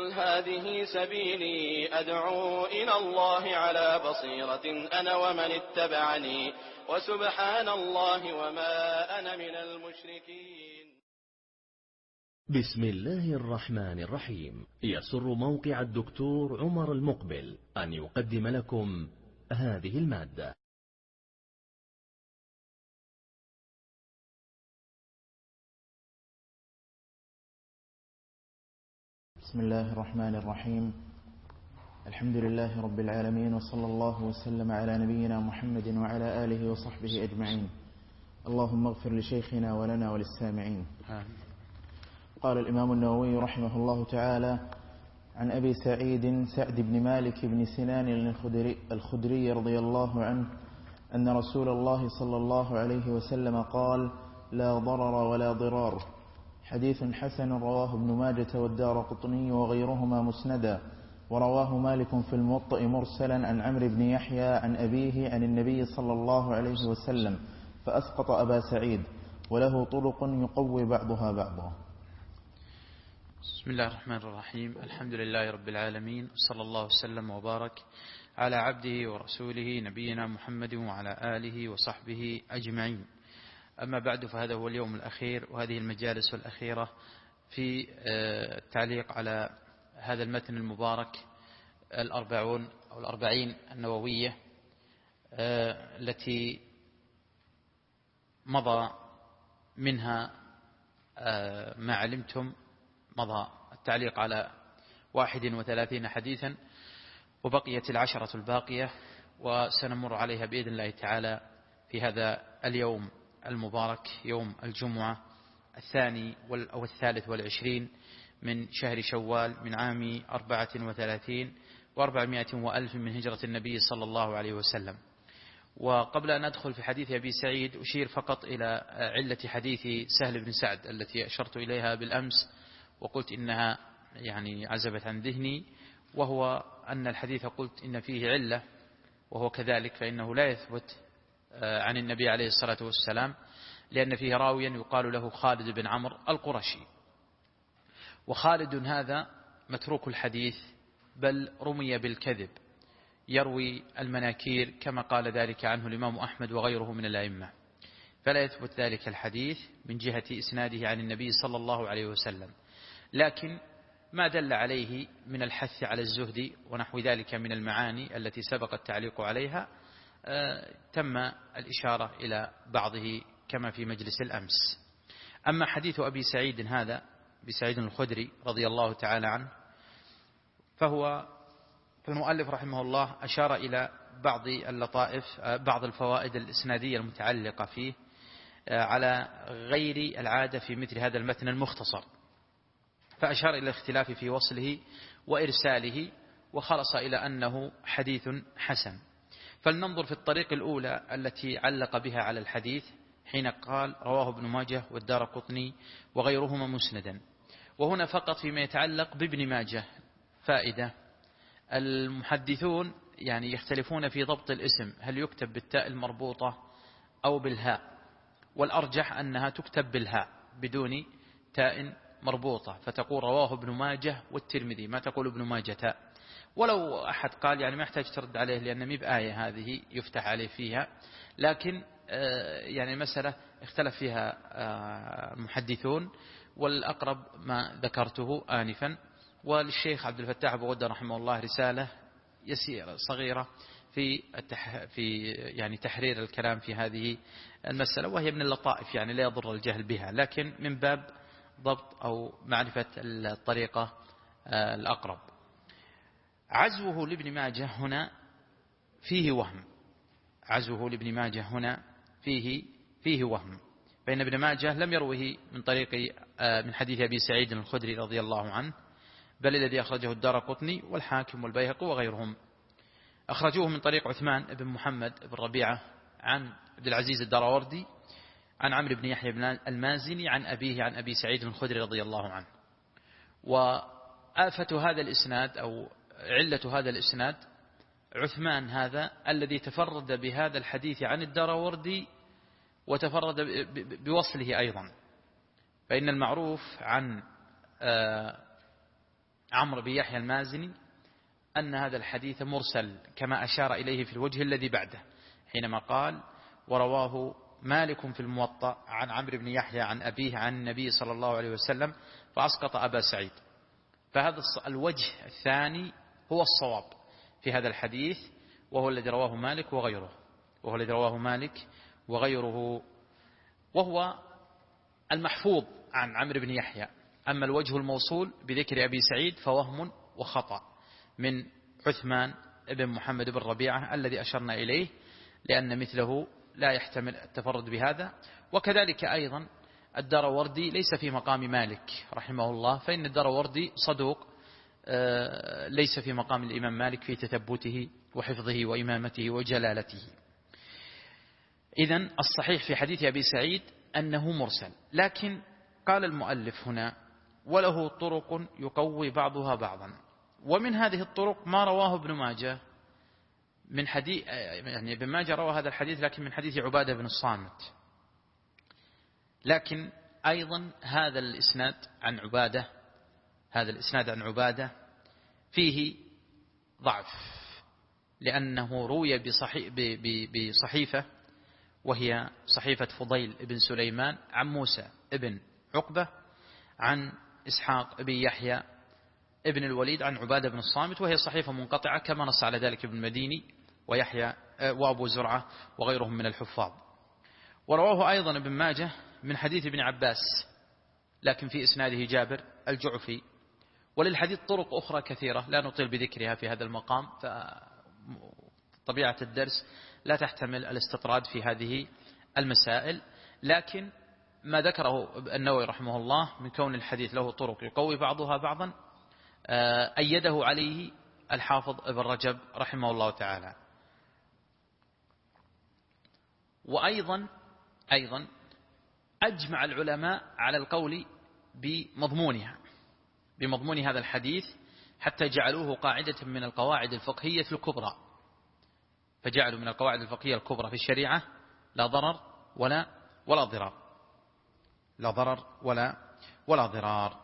قل هذه سبيلي أدعو إلى الله على بصيرة أنا ومن اتبعني وسبحان الله وما أنا من المشركين. بسم الله الرحمن الرحيم. يسر موقع الدكتور عمر المقبل أن يقدم لكم هذه المادة. بسم الله الرحمن الرحيم. الحمد لله رب العالمين، وصلى الله وسلم على نبينا محمد وعلى آله وصحبه أجمعين. اللهم اغفر لشيخنا ولنا وللسامعين. قال الإمام النووي رحمه الله تعالى: عن أبي سعيد سعد بن مالك بن سنان الخدري رضي الله عنه أن رسول الله صلى الله عليه وسلم قال: لا ضرر ولا ضرار. حديث حسن رواه ابن ماجة والدارقطني وغيرهما مسندا، ورواه مالك في الموطأ مرسلا عن عمرو بن يحيى عن أبيه عن النبي صلى الله عليه وسلم فأسقط أبا سعيد، وله طرق يقوي بعضها بعضا. بسم الله الرحمن الرحيم. الحمد لله رب العالمين، صلى الله وسلم وبارك على عبده ورسوله نبينا محمد وعلى آله وصحبه أجمعين. أما بعد، فهذا هو اليوم الأخير وهذه المجالس الأخيرة في التعليق على هذا المتن المبارك الأربعين النووية التي مضى منها ما علمتم، مضى التعليق على 31 حديثا، وبقيت 10 الباقية، وسنمر عليها بإذن الله تعالى في هذا اليوم المبارك، يوم الجمعة 2 أو 23 من شهر شوال من عام 34 و400 وألف من هجرة النبي صلى الله عليه وسلم. وقبل أن أدخل في حديث أبي سعيد أشير فقط إلى علة حديث سهل بن سعد التي أشرت إليها بالأمس وقلت إنها يعني عزبت عن ذهني، وهو أن الحديث قلت إن فيه علة، وهو كذلك، فإنه لا يثبت عن النبي عليه الصلاة والسلام، لأن فيه راويا يقال له خالد بن عمرو القرشي، وخالد هذا متروك الحديث، بل رمي بالكذب، يروي المناكير كما قال ذلك عنه الإمام أحمد وغيره من الأئمة، فلا يثبت ذلك الحديث من جهة إسناده عن النبي صلى الله عليه وسلم. لكن ما دل عليه من الحث على الزهد ونحو ذلك من المعاني التي سبق التعليق عليها تم الإشارة إلى بعضه كما في مجلس الأمس. أما حديث أبي سعيد هذا، بسعيد الخدري رضي الله تعالى عنه، فهو المؤلف رحمه الله أشار إلى بعض اللطائف، بعض الفوائد الإسنادية المتعلقة فيه على غير العادة في مثل هذا المتن المختصر، فأشار إلى الاختلاف في وصله وإرساله، وخلص إلى أنه حديث حسن. فلننظر في الطريق الأولى التي علق بها على الحديث حين قال رواه ابن ماجه والدارقطني وغيرهما مسندا. وهنا فقط فيما يتعلق بابن ماجه فائدة: المحدثون يعني يختلفون في ضبط الاسم، هل يكتب بالتاء المربوطة أو بالهاء، والأرجح أنها تكتب بالهاء بدون تاء مربوطة، فتقول رواه ابن ماجه والترمذي، ما تقول ابن ماجه تاء. ولو أحد قال يعني ما يحتاج ترد عليه لأن مي بآية هذه يفتح عليه فيها، لكن يعني مسألة اختلف فيها المحدثون، والأقرب ما ذكرته آنفا. وللشيخ عبد الفتاح أبو غدة رحمه الله رسالة يسيرة صغيرة في يعني تحرير الكلام في هذه المسألة، وهي من اللطائف يعني لا يضر الجهل بها، لكن من باب ضبط أو معرفة الطريقة الأقرب. عزوه لابن ماجه هنا فيه وهم، عزوه لابن ماجه هنا فيه وهم، فإن ابن ماجه لم يروه من طريق من حديث أبي سعيد الخدري رضي الله عنه، بل الذي أخرجه الدارقطني والحاكم والبيهقي وغيرهم أخرجوه من طريق عثمان بن محمد بن ربيعة عن عبد العزيز الدراوردي عن عمرو بن يحيى بن المازني عن أبيه عن أبي سعيد الخدري رضي الله عنه. وآفة هذا الإسناد أو علة هذا الإسناد عثمان هذا الذي تفرد بهذا الحديث عن الدراوردي وتفرد بوصله أيضا، فإن المعروف عن عمرو بن يحيى المازني أن هذا الحديث مرسل كما أشار إليه في الوجه الذي بعده حينما قال ورواه مالك في الموطأ عن عمرو بن يحيى عن أبيه عن النبي صلى الله عليه وسلم فأسقط أبا سعيد. فهذا الوجه الثاني هو الصواب في هذا الحديث، وهو الذي رواه مالك وغيره وهو المحفوظ عن عمرو بن يحيى. أما الوجه الموصول بذكر أبي سعيد فوهم وخطأ من عثمان بن محمد بن ربيعة الذي أشرنا إليه، لأن مثله لا يحتمل التفرد بهذا. وكذلك أيضا الداروردي ليس في مقام مالك رحمه الله، فإن الداروردي صدوق ليس في مقام الإمام مالك في تثبته وحفظه وإمامته وجلالته. إذن الصحيح في حديث أبي سعيد أنه مرسل، لكن قال المؤلف هنا وله طرق يقوي بعضها بعضا. ومن هذه الطرق ما رواه ابن ماجه من حديث، يعني ابن ماجه روى هذا الحديث لكن من حديث عبادة بن الصامت، لكن أيضا هذا الإسناد عن عبادة فيه ضعف، لأنه روي بصحيفة وهي صحيفة فضيل بن سليمان عن موسى بن عقبة عن إسحاق بن يحيى ابن الوليد عن عبادة بن الصامت، وهي صحيفة منقطعة كما نص على ذلك ابن المديني ويحيى وأبو زرعة وغيرهم من الحفاظ. ورواه أيضا ابن ماجه من حديث ابن عباس لكن في إسناده جابر الجعفي. وللحديث طرق أخرى كثيرة لا نطيل بذكرها في هذا المقام، فطبيعة الدرس لا تحتمل الاستطراد في هذه المسائل، لكن ما ذكره النووي رحمه الله من كون الحديث له طرق يقوي بعضها بعضا أيده عليه الحافظ ابن رجب رحمه الله تعالى. وأيضا أجمع العلماء على القول بمضمون هذا الحديث، حتى جعلوه قاعدة من القواعد الفقهية الكبرى، فجعلوا من القواعد الفقهية الكبرى في الشريعة لا ضرر ولا ضرار.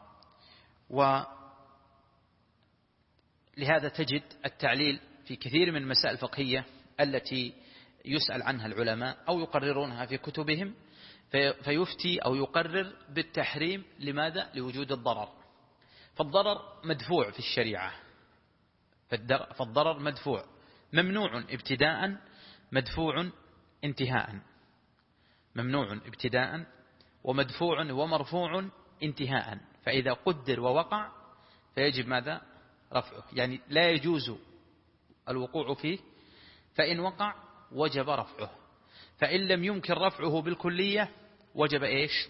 ولهذا تجد التعليل في كثير من المسائل الفقهية التي يسأل عنها العلماء أو يقررونها في كتبهم، فيفتي أو يقرر بالتحريم. لماذا؟ لوجود الضرر. فالضرر مدفوع في الشريعة، فالضرر مدفوع، ممنوع ابتداء، مدفوع انتهاء، ممنوع ابتداء ومدفوع ومرفوع انتهاء. فإذا قدر ووقع فيجب ماذا؟ رفعه، يعني لا يجوز الوقوع فيه، فإن وقع وجب رفعه، فإن لم يمكن رفعه بالكلية وجب إيش؟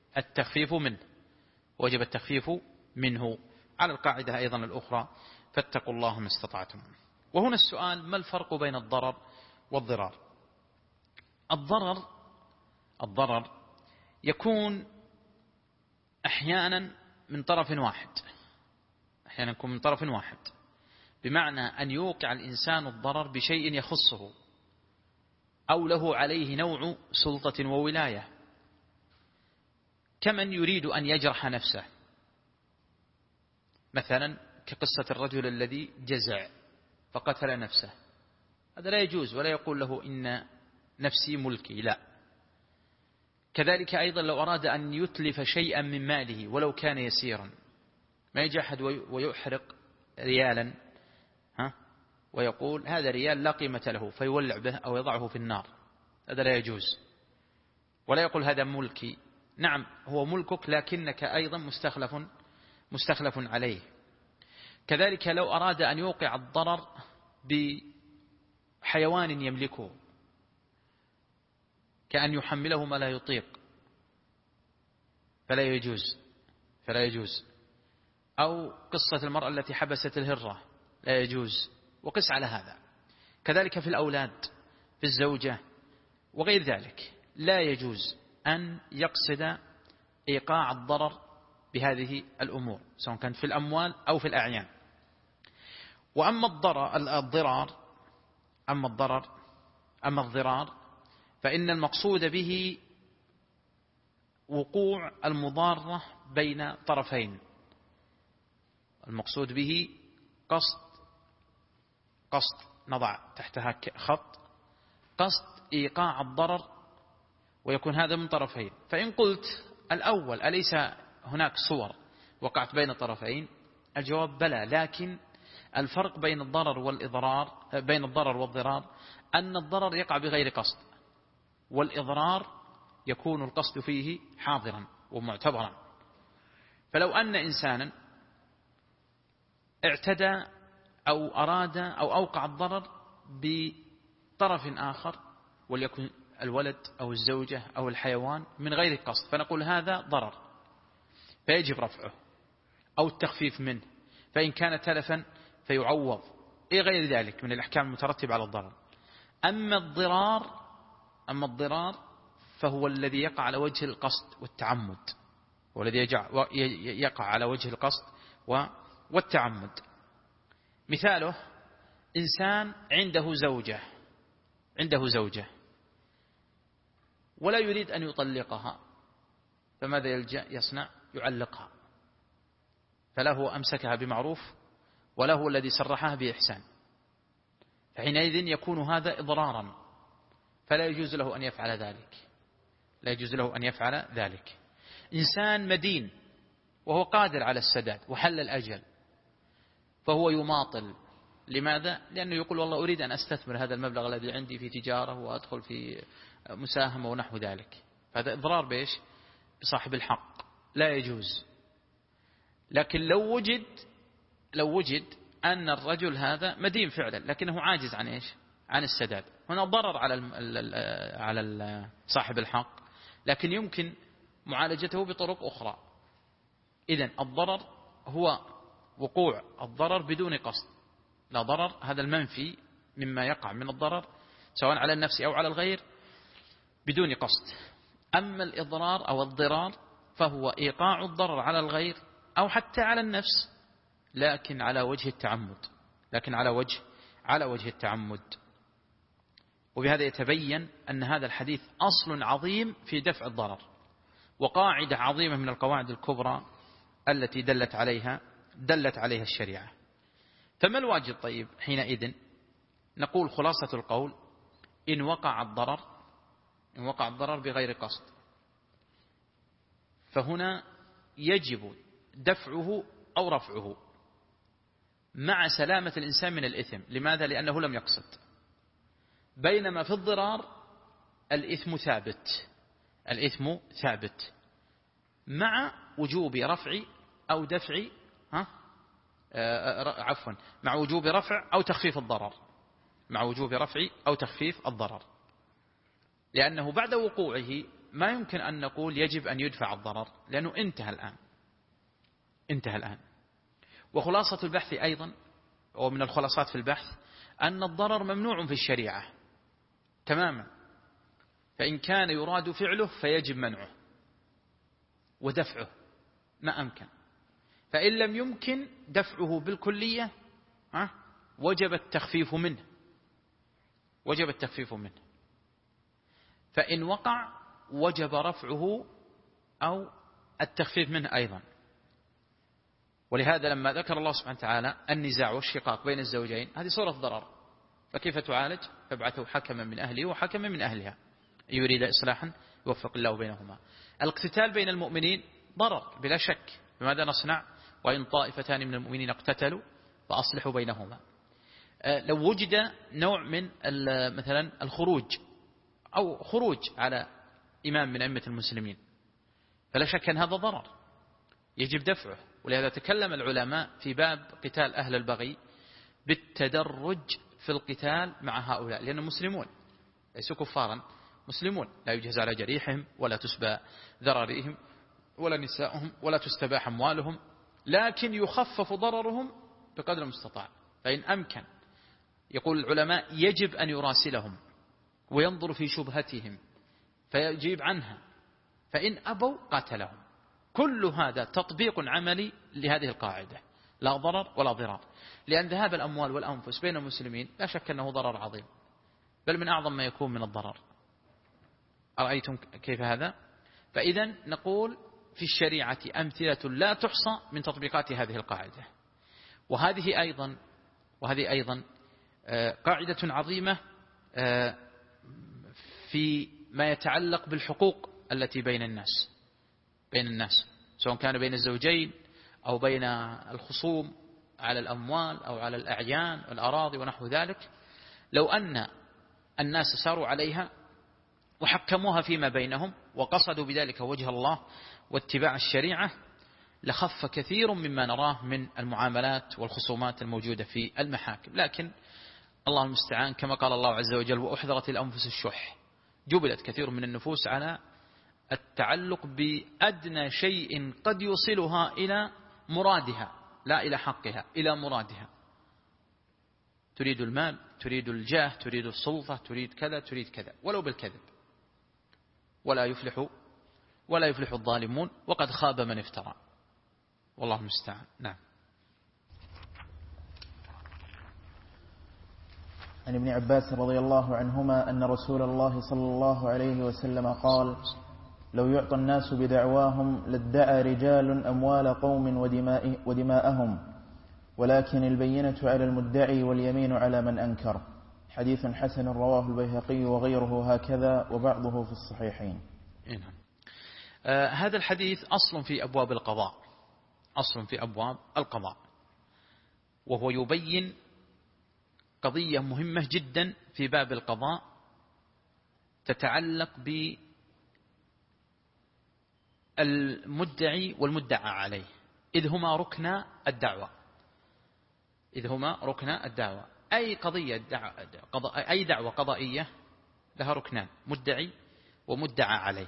التخفيف منه على القاعدة أيضا الأخرى فاتقوا الله ما استطعتم. وهنا السؤال: ما الفرق بين الضرر والضرار؟ الضرر يكون أحيانا من طرف واحد، بمعنى أن يوقع الإنسان الضرر بشيء يخصه أو له عليه نوع سلطة وولاية، كمن يريد أن يجرح نفسه، مثلا كقصة الرجل الذي جزع فقتل نفسه، هذا لا يجوز، ولا يقول له إن نفسي ملكي، لا. كذلك أيضا لو أراد أن يتلف شيئا من ماله ولو كان يسيرا، ما يجي أحد ويحرق ريالا ويقول هذا ريال لا قيمة له فيولع به أو يضعه في النار، هذا لا يجوز. ولا يقول هذا ملكي، نعم هو ملكك لكنك أيضا مستخلف عليه. كذلك لو أراد أن يوقع الضرر بحيوان يملكه، كأن يحمله ما لا يطيق، فلا يجوز. أو قصة المرأة التي حبست الهرة، لا يجوز، وقس على هذا. كذلك في الأولاد، في الزوجة وغير ذلك، لا يجوز أن يقصد إيقاع الضرر بهذه الأمور، سواء كان في الأموال أو في الأعيان. وأما الضرار فإن المقصود به وقوع المضارة بين طرفين، المقصود به قصد نضع تحتها خط، قصد إيقاع الضرر، ويكون هذا من طرفين. فإن قلت الأول أليس هناك صور وقعت بين الطرفين؟ الجواب بلى، لكن الفرق بين الضرر والضرار أن الضرر يقع بغير قصد، والإضرار يكون القصد فيه حاضرا ومعتبرا. فلو أن إنسانا اعتدى أو أراد أو أوقع الضرر بطرف آخر، وليكن الولد أو الزوجة أو الحيوان، من غير قصد، فنقول هذا ضرر فيجب رفعه أو التخفيف منه، فإن كان تلفا فيعوض إيه غير ذلك من الأحكام المترتبة على الضرر. أما الضرار فهو الذي يقع على وجه القصد والتعمد، والذي يقع على وجه القصد والتعمد. مثاله إنسان عنده زوجة ولا يريد أن يطلقها، فماذا يصنع؟ يعلقها، فله أمسكها بمعروف وله الذي سرحها بإحسان، فحينئذ يكون هذا إضرارا، فلا يجوز له أن يفعل ذلك. إنسان مدين وهو قادر على السداد وحل الأجل، فهو يماطل. لماذا؟ لأنه يقول والله أريد أن أستثمر هذا المبلغ الذي عندي في تجارة وأدخل في مساهمة ونحو ذلك، هذا إضرار بإيش؟ بصاحب الحق، لا يجوز. لكن لو وجد أن الرجل هذا مدين فعلا لكنه عاجز عن إيش؟ عن السداد، هنا ضرر على صاحب الحق، لكن يمكن معالجته بطرق أخرى. إذن الضرر هو وقوع الضرر بدون قصد، لا ضرر، هذا المنفي مما يقع من الضرر سواء على النفس أو على الغير بدون قصد. أما الإضرار أو الضرار فهو إيقاع الضرر على الغير أو حتى على النفس، لكن على وجه التعمد. وبهذا يتبين أن هذا الحديث أصل عظيم في دفع الضرر، وقاعدة عظيمة من القواعد الكبرى التي دلت عليها الشريعة. فما الواجب طيب حينئذ؟ نقول خلاصة القول: إن وقع الضرر بغير قصد، فهنا يجب دفعه أو رفعه مع سلامة الإنسان من الإثم. لماذا؟ لأنه لم يقصد. بينما في الضرار الإثم ثابت مع وجوب رفع أو دفع مع وجوب رفع أو تخفيف الضرر، لأنه بعد وقوعه ما يمكن أن نقول يجب أن يدفع الضرر، لأنه انتهى الآن. وخلاصة البحث أيضا، ومن الخلاصات في البحث، أن الضرر ممنوع في الشريعة تماما، فإن كان يراد فعله فيجب منعه ودفعه ما أمكن، فإن لم يمكن دفعه بالكلية وجب التخفيف منه، فإن وقع وجب رفعه أو التخفيف منه أيضا. ولهذا لما ذكر الله سبحانه وتعالى النزاع والشقاق بين الزوجين، هذه صورة ضرر، فكيف تعالج؟ فابعثوا حكما من أهله وحكما من أهلها إن يريد إصلاحا يوفق الله بينهما. الاقتتال بين المؤمنين ضرر بلا شك، فماذا نصنع؟ وإن طائفتان من المؤمنين اقتتلوا فأصلحوا بينهما. لو وجد نوع من مثلا الخروج أو خروج على إمام من أئمة المسلمين، فلا شك أن هذا ضرر يجب دفعه. ولهذا تكلم العلماء في باب قتال أهل البغي بالتدرج في القتال مع هؤلاء، لأنهم مسلمون ليسوا كفارا، مسلمون، لا يجهز على جريحهم ولا تسبى ذراريهم ولا نساءهم ولا تستباح أموالهم، لكن يخفف ضررهم بقدر المستطاع. فإن أمكن، يقول العلماء، يجب أن يراسلهم وينظر في شبهتهم فيجيب عنها، فإن أبوا قاتلهم. كل هذا تطبيق عملي لهذه القاعدة، لا ضرر ولا ضرار، لأن ذهاب الأموال والأنفس بين المسلمين لا شك أنه ضرر عظيم، بل من أعظم ما يكون من الضرر. أرأيتم كيف هذا؟ فإذا نقول في الشريعة أمثلة لا تحصى من تطبيقات هذه القاعدة. وهذه أيضا قاعدة عظيمة في ما يتعلق بالحقوق التي بين الناس سواء كان بين الزوجين أو بين الخصوم على الأموال أو على الأعيان والأراضي ونحو ذلك. لو أن الناس ساروا عليها وحكموها فيما بينهم وقصدوا بذلك وجه الله واتباع الشريعة لخف كثير مما نراه من المعاملات والخصومات الموجودة في المحاكم. لكن الله المستعان، كما قال الله عز وجل: وأحضرت الأنفس الشح. جبلت كثير من النفوس على التعلق بأدنى شيء قد يوصلها إلى مرادها، لا إلى حقها، إلى مرادها. تريد المال، تريد الجاه، تريد السلطة، تريد كذا، تريد كذا، ولو بالكذب. ولا يفلح الظالمون، وقد خاب من افترى. والله المستعان. نعم. عن ابن عباس رضي الله عنهما أن رسول الله صلى الله عليه وسلم قال: لو يعطى الناس بدعواهم لادعى رجال أموال قوم ودماءهم، ولكن البينة على المدعي واليمين على من أنكر. حديث حسن رواه البيهقي وغيره هكذا، وبعضه في الصحيحين. هذا الحديث أصل في أبواب القضاء، وهو يبين قضية مهمة جدا في باب القضاء تتعلق بالمدعي والمدعى عليه، إذ هما ركن الدعوة. أي دعوة قضائية لها ركنان: مدعي ومدعى عليه.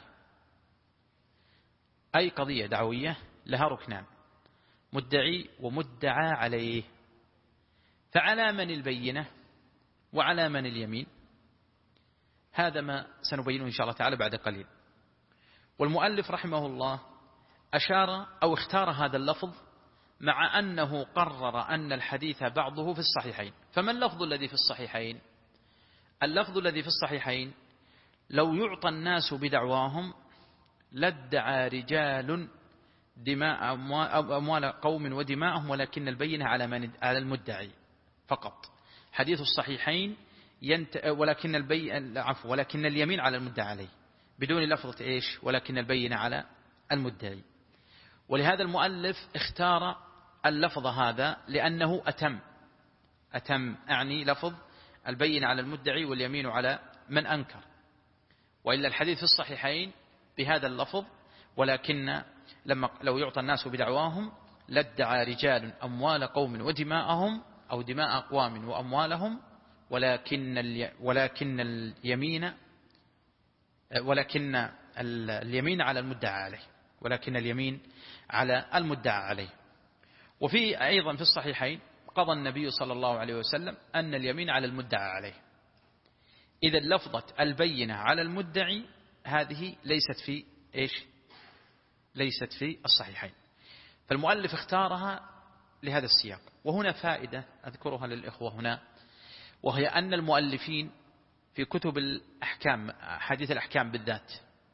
أي قضية دعوية لها ركنان: مدعي ومدعى عليه. فعلى من البينة وعلى من اليمين؟ هذا ما سنبينه إن شاء الله تعالى بعد قليل. والمؤلف رحمه الله أشار أو اختار هذا اللفظ مع أنه قرر أن الحديث بعضه في الصحيحين. فما اللفظ الذي في الصحيحين؟ اللفظ الذي في الصحيحين: لو يعطى الناس بدعواهم لادعى رجال دماء أموال قوم ودماءهم، ولكن البينة على المدعي فقط. حديث الصحيحين ولكن اليمين على المدعى عليه، بدون لفظة إيش؟ ولكن البينة على المدعي. ولهذا المؤلف اختار اللفظ هذا لأنه أتم، أعني لفظ البينة على المدعي واليمين على من أنكر. وإلا الحديث في الصحيحين بهذا اللفظ: ولكن لو يعطى الناس بدعواهم لادعى رجال أموال قوم ودماءهم، أو دماء أقوام وأموالهم، ولكن اليمين على المدعى عليه. وفي أيضا في الصحيحين: قضى النبي صلى الله عليه وسلم أن اليمين على المدعى عليه. إذا لفظة البينة على المدعي هذه ليست في الصحيحين، فالمؤلف اختارها لهذا السياق. وهنا فائدة أذكرها للإخوة هنا، وهي أن المؤلفين في كتب الأحكام، حديث الأحكام بالذات،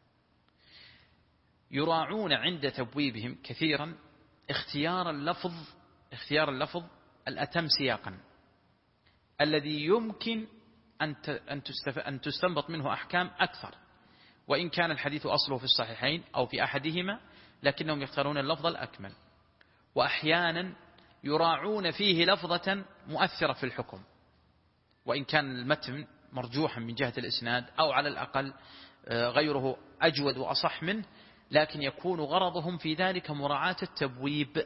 يراعون عند تبويبهم كثيرا اختيار اللفظ الأتم سياقا، الذي يمكن أن تستنبط منه أحكام أكثر، وإن كان الحديث أصله في الصحيحين أو في أحدهما، لكنهم يختارون اللفظ الأكمل. وأحيانا يراعون فيه لفظة مؤثرة في الحكم، وإن كان المتن مرجوحا من جهة الإسناد، أو على الأقل غيره أجود وأصح منه، لكن يكون غرضهم في ذلك مراعاة التبويب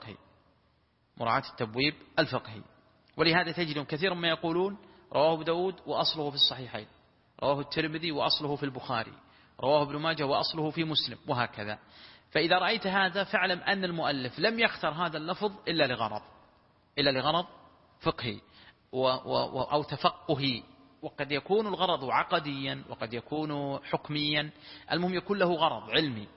الفقهي. ولهذا تجدهم كثيرا ما يقولون: رواه ابو داود وأصله في الصحيحين، رواه الترمذي وأصله في البخاري، رواه ابن ماجه وأصله في مسلم، وهكذا. فإذا رأيت هذا فاعلم أن المؤلف لم يختر هذا اللفظ إلا لغرض فقهي أو تفقهي، وقد يكون الغرض عقديا وقد يكون حكميا، المهم يكون له غرض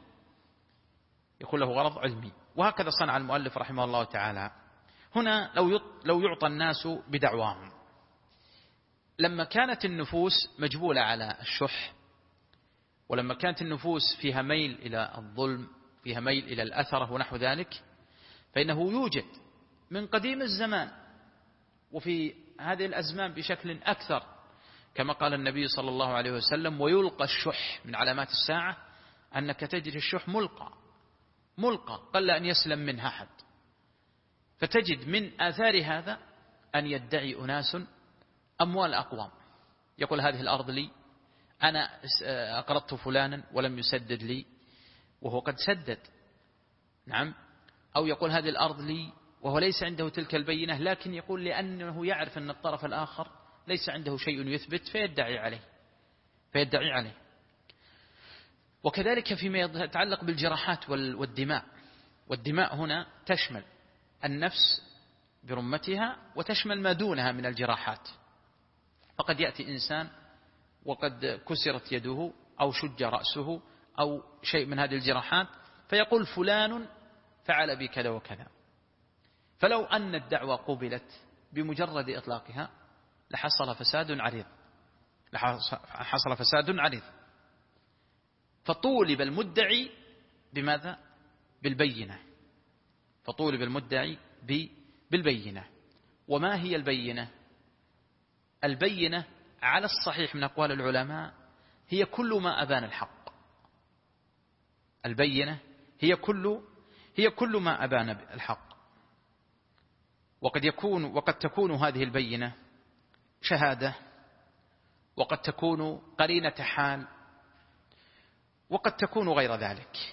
علمي. وهكذا صنع المؤلف رحمه الله تعالى. هنا لو يعطى الناس بدعواهم، لما كانت النفوس مجبولة على الشح، ولما كانت النفوس فيها ميل إلى الظلم، فيها ميل إلى الأثرة ونحو ذلك، فإنه يوجد من قديم الزمان وفي هذه الأزمان بشكل أكثر، كما قال النبي صلى الله عليه وسلم: ويلقى الشح. من علامات الساعة أنك تجد الشح ملقى قل أن يسلم منها أحد. فتجد من آثار هذا أن يدعي أناس أموال أقوام، يقول: هذه الأرض لي، أنا أقرضت فلانا ولم يسدد لي وهو قد سدد. نعم. أو يقول: هذه الأرض لي وهو ليس عنده تلك البينة، لكن يقول لأنه يعرف أن الطرف الآخر ليس عنده شيء يثبت فيدعي عليه. وكذلك فيما يتعلق بالجراحات والدماء هنا تشمل النفس برمتها وتشمل ما دونها من الجراحات. فقد يأتي إنسان وقد كسرت يده أو شج رأسه أو شيء من هذه الجراحات، فيقول: فلان فعل بي كذا وكذا. فلو أن الدعوة قبلت بمجرد إطلاقها لحصل فساد عريض. فطولب المدعي بماذا؟ بالبينة. وما هي البينة؟ البينة على الصحيح من أقوال العلماء هي كل ما أبان الحق. البينة هي كل ما أبان الحق. وقد تكون هذه البينة شهادة، وقد تكون قرينة حال، وقد تكون غير ذلك،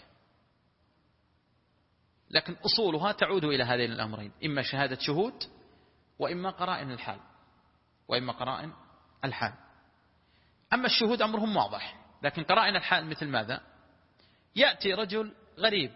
لكن أصولها تعود إلى هذين الأمرين: إما شهادة شهود، وإما قرائن الحال. أما الشهود أمرهم واضح، لكن قرائن الحال مثل ماذا؟ يأتي رجل غريب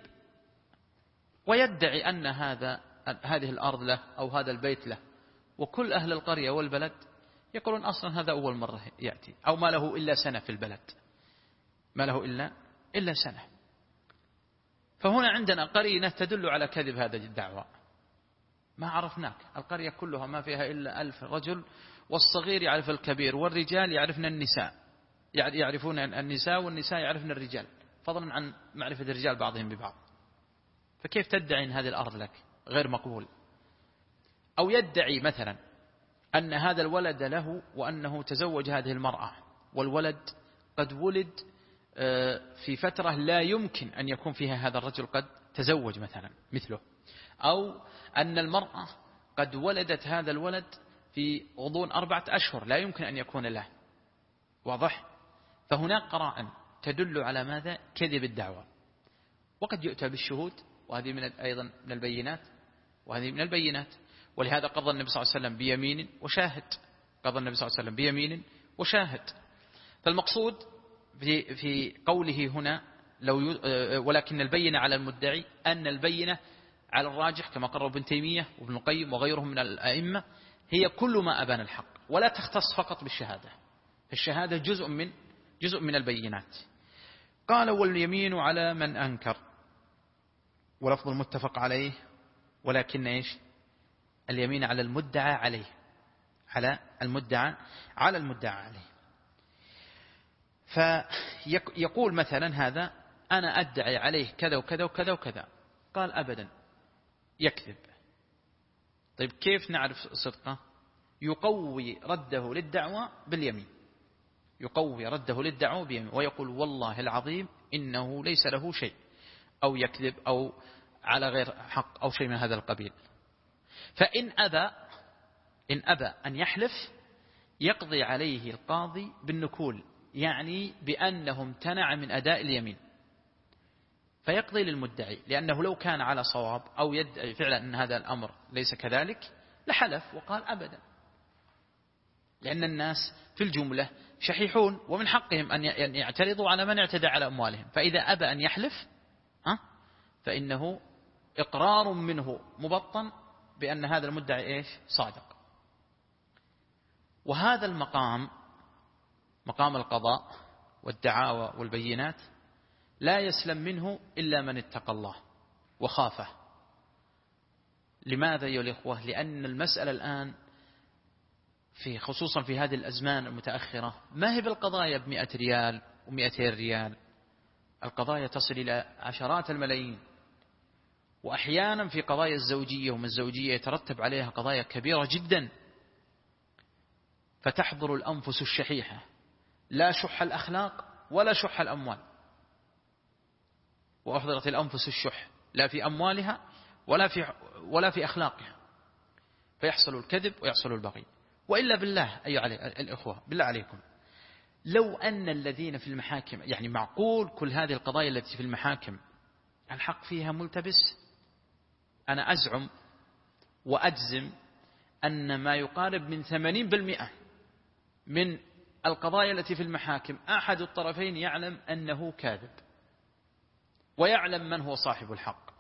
ويدعي أن هذه الأرض له أو هذا البيت له، وكل أهل القرية والبلد يقولون أصلا هذا أول مرة يأتي، أو ما له إلا سنة في البلد، ما له إلا سنة. فهنا عندنا قرينة تدل على كذب هذا الدعوة. ما عرفناك، القرية كلها ما فيها إلا 1000 رجل، والصغير يعرف الكبير، والرجال يعرفن النساء، يعرفون النساء، والنساء يعرفن الرجال، فضلا عن معرفة الرجال بعضهم ببعض. فكيف تدعي أن هذه الأرض لك؟ غير مقبول. أو يدعي مثلا أن هذا الولد له وأنه تزوج هذه المرأة، والولد قد ولد في فترة لا يمكن أن يكون فيها هذا الرجل قد تزوج مثله، أو أن المرأة قد ولدت هذا الولد في غضون 4 أشهر لا يمكن أن يكون له. واضح؟ فهناك قرائن تدل على ماذا؟ كذب الدعوة. وقد يؤتى بالشهود، وهذه أيضا من البينات. ولهذا قضى النبي صلى الله عليه وسلم بيمين وشاهد. فالمقصود في قوله هنا ولكن البينة على المدعي، أن البينة على الراجح كما قرر ابن تيمية وابن القيم وغيرهم من الأئمة هي كل ما أبان الحق، ولا تختص فقط بالشهادة. الشهادة جزء من البينات. قال: واليمين على من أنكر، ولفظ المتفق عليه، ولكن إيش؟ اليمين على المدعى عليه، على المدعى عليه. فيقول مثلا هذا: أنا أدعي عليه كذا وكذا وكذا وكذا. قال: أبدا، يكذب. طيب كيف نعرف صدقه؟ يقوي رده للدعوة باليمين، ويقول: والله العظيم إنه ليس له شيء، أو يكذب، أو على غير حق، أو شيء من هذا القبيل. فإن أبى أن يحلف يقضي عليه القاضي بالنكول، يعني بأنه امتنع من أداء اليمين، فيقضي للمدعي، لأنه لو كان على صواب أو يدعي فعلا أن هذا الأمر ليس كذلك لحلف وقال أبدا. لأن الناس في الجملة شحيحون، ومن حقهم أن يعترضوا على من اعتدى على أموالهم. فإذا أبى أن يحلف فإنه إقرار منه مبطن بأن هذا المدعي صادق. وهذا مقام القضاء والدعاوى والبينات لا يسلم منه إلا من اتقى الله وخافه. لماذا يا الإخوة؟ لأن المسألة الآن خصوصا في هذه الأزمان المتأخرة ما هي بالقضايا ب100 ريال و200 ريال، القضايا تصل إلى عشرات الملايين. وأحيانا في قضايا الزوجية ومن الزوجية يترتب عليها قضايا كبيرة جدا، فتحضر الأنفس الشحيحة، لا شح الأخلاق ولا شح الأموال، وأحضرت الأنفس الشح لا في أموالها ولا في أخلاقها، فيحصل الكذب ويحصل البغي. وإلا بالله أيها الإخوة، بالله عليكم، لو أن الذين في المحاكم، يعني معقول كل هذه القضايا التي في المحاكم الحق فيها ملتبس؟ أنا أزعم وأجزم أن ما يقارب من 80% من القضايا التي في المحاكم أحد الطرفين يعلم أنه كاذب ويعلم من هو صاحب الحق،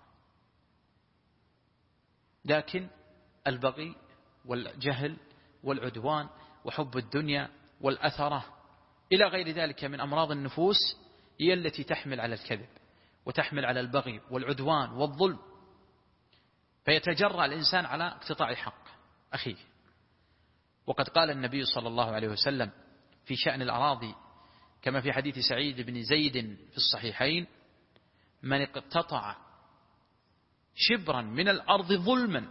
لكن البغي والجهل والعدوان وحب الدنيا والأثرة إلى غير ذلك من أمراض النفوس هي التي تحمل على الكذب وتحمل على البغي والعدوان والظلم، فيتجرأ الإنسان على اقتطاع حق أخيه. وقد قال النبي صلى الله عليه وسلم في شأن الأراضي كما في حديث سعيد بن زيد في الصحيحين: من اقتطع شبرا من الأرض ظلما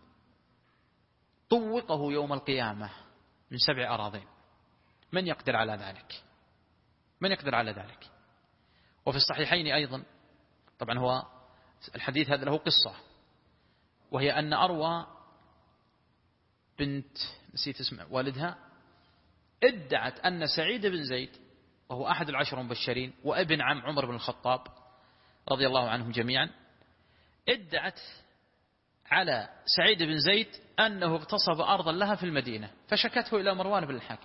طوقه يوم القيامة من 7 أراضين. من يقدر على ذلك؟ من يقدر على ذلك؟ وفي الصحيحين أيضا، طبعا هو الحديث هذا له قصة، وهي أن أروى بنت نسيت اسم والدها ادعت أن سعيد بن زيد وهو أحد العشر المبشرين وابن عم عمر بن الخطاب رضي الله عنهم جميعا، ادعت على سعيد بن زيد أنه اغتصب أرضا لها في المدينة، فشكته إلى مروان بن الحكم،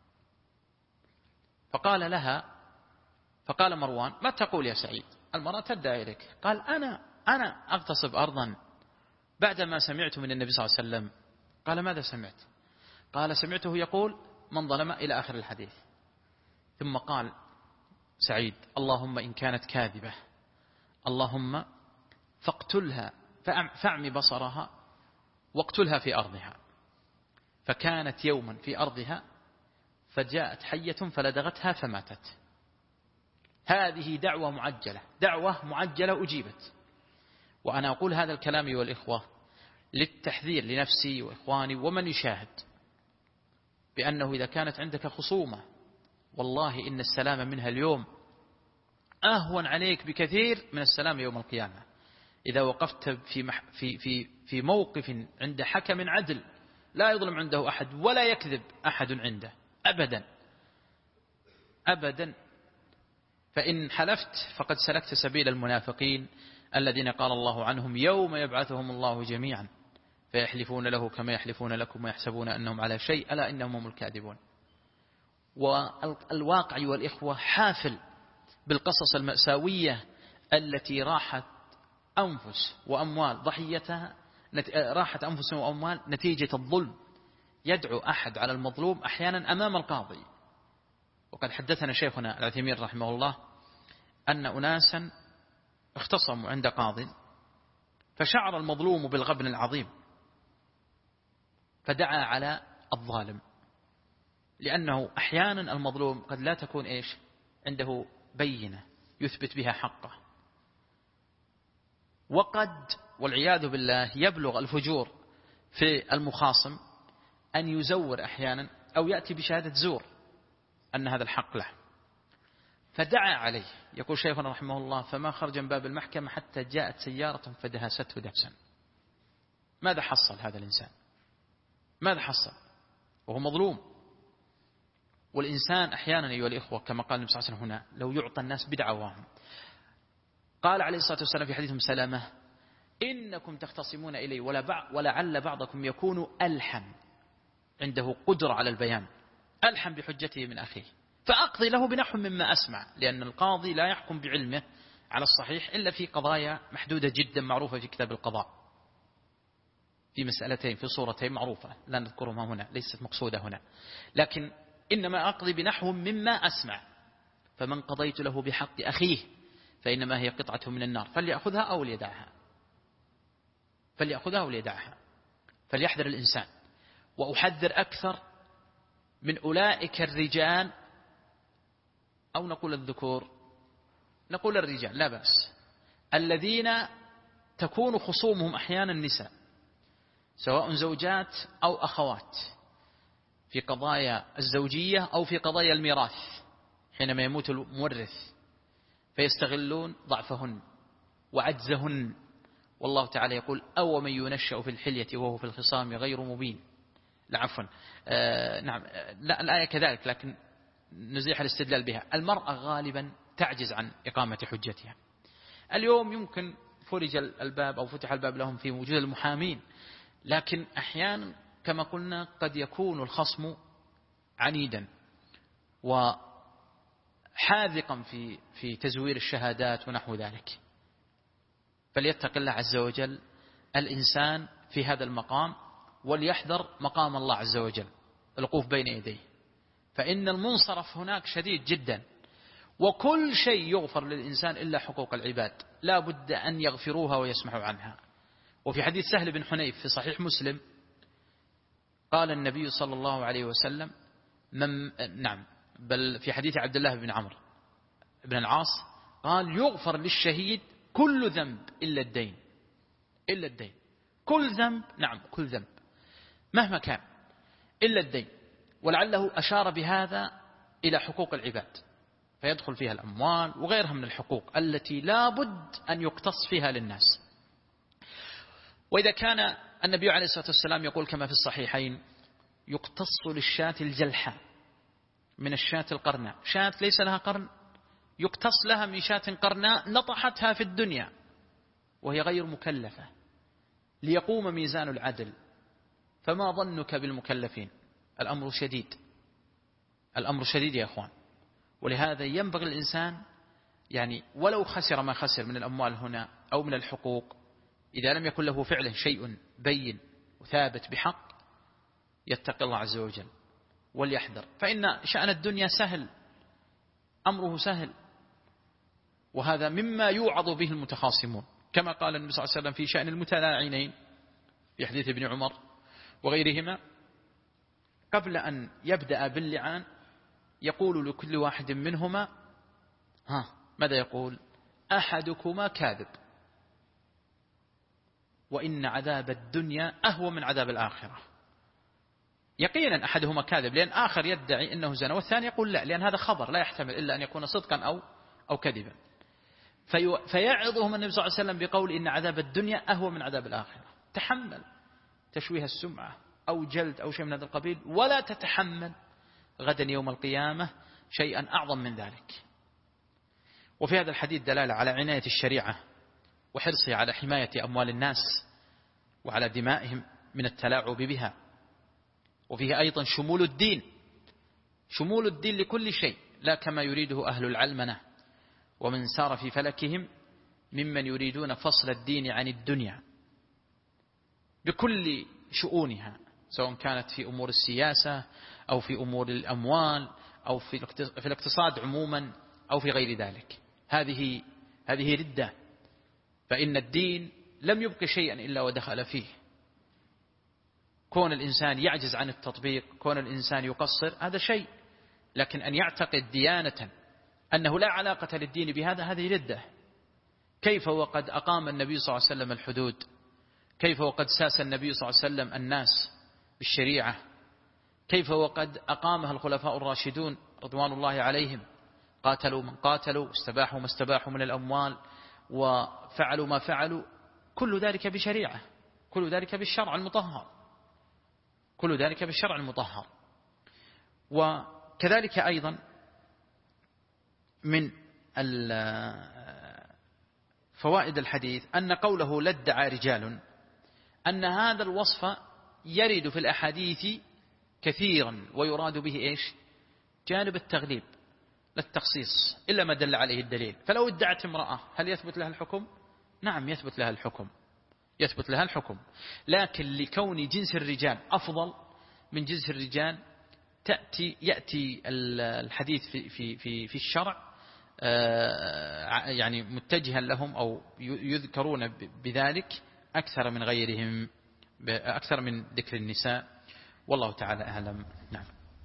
فقال مروان: ما تقول يا سعيد؟ المرأة تدعي إليك. قال: أنا أغتصب أرضا بعدما سمعت من النبي صلى الله عليه وسلم. قال: ماذا سمعت؟ قال: سمعته يقول: من ظلم، إلى آخر الحديث. ثم قال سعيد: اللهم إن كانت كاذبة اللهم فاقتلها، فاعم بصرها واقتلها في أرضها. فكانت يوما في أرضها فجاءت حية فلدغتها فماتت. هذه دعوة معجلة أجيبت. وأنا أقول هذا الكلام أيها الإخوة للتحذير لنفسي وإخواني ومن يشاهد، بأنه إذا كانت عندك خصومة والله إن السلام منها اليوم أهون عليك بكثير من السلام يوم القيامة. إذا وقفت في موقف عند حكم عدل لا يظلم عنده أحد ولا يكذب أحد عنده أبدا، فإن حلفت فقد سلكت سبيل المنافقين الذين قال الله عنهم: يوم يبعثهم الله جميعا فيحلفون له كما يحلفون لكم ويحسبون أنهم على شيء، ألا إنهم هم الكاذبون. والواقع والإخوة حافل بالقصص المأساوية التي راحت أنفس وأموال ضحيتها، راحت أنفس وأموال نتيجة الظلم. يدعو أحد على المظلوم أحيانا أمام القاضي. وقد حدثنا شيخنا العثيمين رحمه الله أن أناسا اختصموا عند قاض، فشعر المظلوم بالغبن العظيم فدعا على الظالم، لأنه أحيانا المظلوم قد لا تكون عنده بينة يثبت بها حقه، وقد والعياذ بالله يبلغ الفجور في المخاصم أن يزور أحيانا أو يأتي بشهادة زور أن هذا الحق له، فدعا عليه. يقول شيخنا رحمه الله: فما خرج من باب المحكمة حتى جاءت سيارة فدهسته دهسا. ماذا حصل هذا الإنسان؟ ماذا حصل وهو مظلوم؟ والإنسان أحيانا أيها الإخوة كما قال النبي صلى الله عليه وسلم هنا: لو يعطى الناس بدعواهم. قال عليه الصلاة والسلام في حديث سلامة: إنكم تختصمون إلي ولعل بعضكم يكون ألحن، عنده قدرة على البيان، ألحن بحجته من أخيه، فأقضي له بنحو مما أسمع، لأن القاضي لا يحكم بعلمه على الصحيح إلا في قضايا محدودة جدا معروفة في كتاب القضاء، في مسألتين في صورتين معروفة لا نذكرهما هنا، ليست مقصودة هنا، لكن إنما أقضي بنحو مما أسمع. فمن قضيت له بحق أخيه فإنما هي قطعة من النار فليأخذها أو ليدعها. فليحذر الإنسان. وأحذر أكثر من أولئك الرجال، أو نقول الذكور، نقول الرجال لا بأس، الذين تكون خصومهم أحيانا نساء، سواء زوجات أو أخوات، في قضايا الزوجية أو في قضايا الميراث حينما يموت المورث، فيستغلون ضعفهن وعجزهن. والله تعالى يقول: أو من ينشأ في الحلية وهو في الخصام غير مبين. لا عفوا، نعم، لا الآية كذلك، لكن نزيح الاستدلال بها. المرأة غالبا تعجز عن إقامة حجتها. اليوم يمكن فرج الباب أو فتح الباب لهم في وجود المحامين، لكن أحيانا كما قلنا قد يكون الخصم عنيدا وحاذقا في تزوير الشهادات ونحو ذلك. فليتق الله عز وجل الإنسان في هذا المقام، وليحذر مقام الله عز وجل الوقوف بين يديه، فإن المنصرف هناك شديد جدا. وكل شيء يغفر للإنسان إلا حقوق العباد، لا بد أن يغفروها ويسمحوا عنها. وفي حديث سهل بن حنيف في صحيح مسلم قال النبي صلى الله عليه وسلم بل في حديث عبد الله بن عمرو بن العاص قال: يغفر للشهيد كل ذنب إلا الدين. إلا الدين، كل ذنب، نعم كل ذنب مهما كان إلا الدين. ولعله أشار بهذا إلى حقوق العباد، فيدخل فيها الأموال وغيرها من الحقوق التي لا بد أن يقتص فيها للناس. وإذا كان النبي عليه الصلاة والسلام يقول كما في الصحيحين: يقتص للشاة الجلحة من الشاة القرناء، شاة ليس لها قرن يقتص لها من شاة قرناء نطحتها في الدنيا وهي غير مكلفة، ليقوم ميزان العدل. فما ظنك بالمكلفين؟ الأمر شديد، الأمر شديد يا أخوان. ولهذا ينبغي الإنسان يعني ولو خسر ما خسر من الأموال هنا أو من الحقوق، إذا لم يكن له فعله شيء بين وثابت بحق، يتقي الله عز وجل وليحذر. فإن شأن الدنيا سهل، أمره سهل، وهذا مما يوعظ به المتخاصمون، كما قال النبي صلى الله عليه وسلم في شأن المتلاعنين في حديث ابن عمر وغيرهما: قبل أن يبدأ باللعان يقول لكل واحد منهما: ماذا يقول؟ أحدكما كاذب، وإن عذاب الدنيا أهوى من عذاب الآخرة. يقينا أحدهما كاذب، لأن آخر يدعي أنه زنا، والثاني يقول لا، لأن هذا خبر لا يحتمل إلا أن يكون صدقا أو كذبا. فيعظهم النبي صلى الله عليه وسلم بقول: إن عذاب الدنيا أهوى من عذاب الآخرة. تحمل تشويه السمعة أو جلد أو شيء من هذا القبيل، ولا تتحمل غدا يوم القيامة شيئا أعظم من ذلك. وفي هذا الحديث دلالة على عناية الشريعة وحرصها على حماية أموال الناس وعلى دمائهم من التلاعب بها. وفيه أيضا شمول الدين لكل شيء، لا كما يريده أهل العلمنة ومن سار في فلكهم ممن يريدون فصل الدين عن الدنيا بكل شؤونها، سواء كانت في أمور السياسة أو في أمور الأموال أو في الاقتصاد عموما أو في غير ذلك. هذه ردة، فإن الدين لم يبق شيئا إلا ودخل فيه. كون الإنسان يعجز عن التطبيق، كون الإنسان يقصر، هذا شيء، لكن أن يعتقد ديانة أنه لا علاقة للدين بهذا، هذه ردة. كيف وقد أقام النبي صلى الله عليه وسلم الحدود؟ كيف وقد ساس النبي صلى الله عليه وسلم الناس بالشريعة؟ كيف وقد أقامها الخلفاء الراشدون رضوان الله عليهم؟ قاتلوا من قاتلوا، استباحوا ما استباحوا من الأموال، وفعلوا ما فعلوا، كل ذلك بشريعة، كل ذلك بالشرع المطهر، كل ذلك بالشرع المطهر. وكذلك أيضا من فوائد الحديث أن قوله لادعى رجال، أن هذا الوصف يرد في الأحاديث كثيرا، ويراد به إيش؟ جانب التغليب لا التخصيص، إلا ما دل عليه الدليل. فلو ادعت امرأة هل يثبت لها الحكم؟ نعم يثبت لها الحكم، يثبت لها الحكم، لكن لكون جنس الرجال أفضل من جنس الرجال يأتي الحديث في الشرع يعني متجها لهم، أو يذكرون بذلك أكثر من غيرهم، أكثر من ذكر النساء، والله تعالى أعلم. نعم.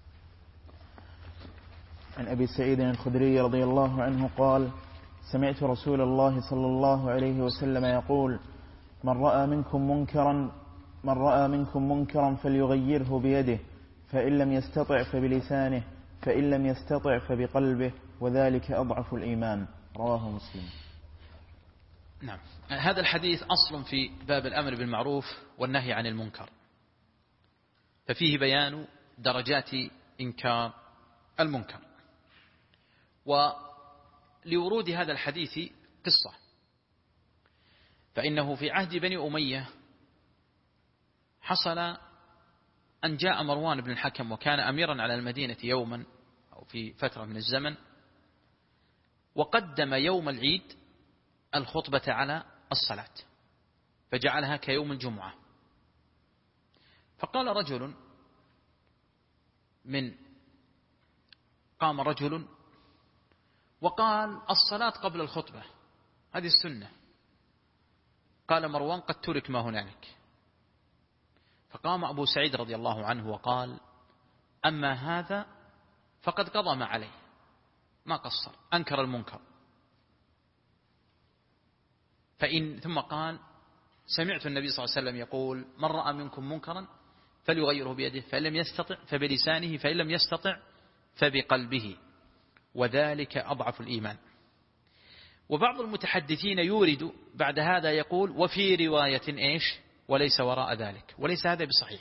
عن أبي سعيد الخدري رضي الله عنه قال: سمعت رسول الله صلى الله عليه وسلم يقول: من رأى منكم منكرا فليغيره بيده، فإن لم يستطع فبلسانه، فإن لم يستطع فبقلبه، وذلك أضعف الإيمان. رواه مسلم. نعم. هذا الحديث أصل في باب الأمر بالمعروف والنهي عن المنكر، ففيه بيان درجات إنكار المنكر. ولورود هذا الحديث قصة، فإنه في عهد بني أمية حصل أن جاء مروان بن الحكم، وكان أميرا على المدينة يوما أو في فترة من الزمن، وقدم يوم العيد الخطبة على الصلاة، فجعلها كيوم الجمعة. فقال رجل قام رجل وقال: الصلاة قبل الخطبة، هذه السنة. قال مروان: قد ترك ما هنالك. فقام أبو سعيد رضي الله عنه وقال: أما هذا فقد قضى ما عليه، ما قصر، أنكر المنكر. ثم قال: سمعت النبي صلى الله عليه وسلم يقول: من رأى منكم منكرا فليغيره بيده، فإن لم يستطع فبلسانه، فإن لم يستطع فبقلبه، وذلك أضعف الإيمان. وبعض المتحدثين يورد بعد هذا يقول: وفي رواية إيش؟ وليس وراء ذلك. وليس هذا بصحيح،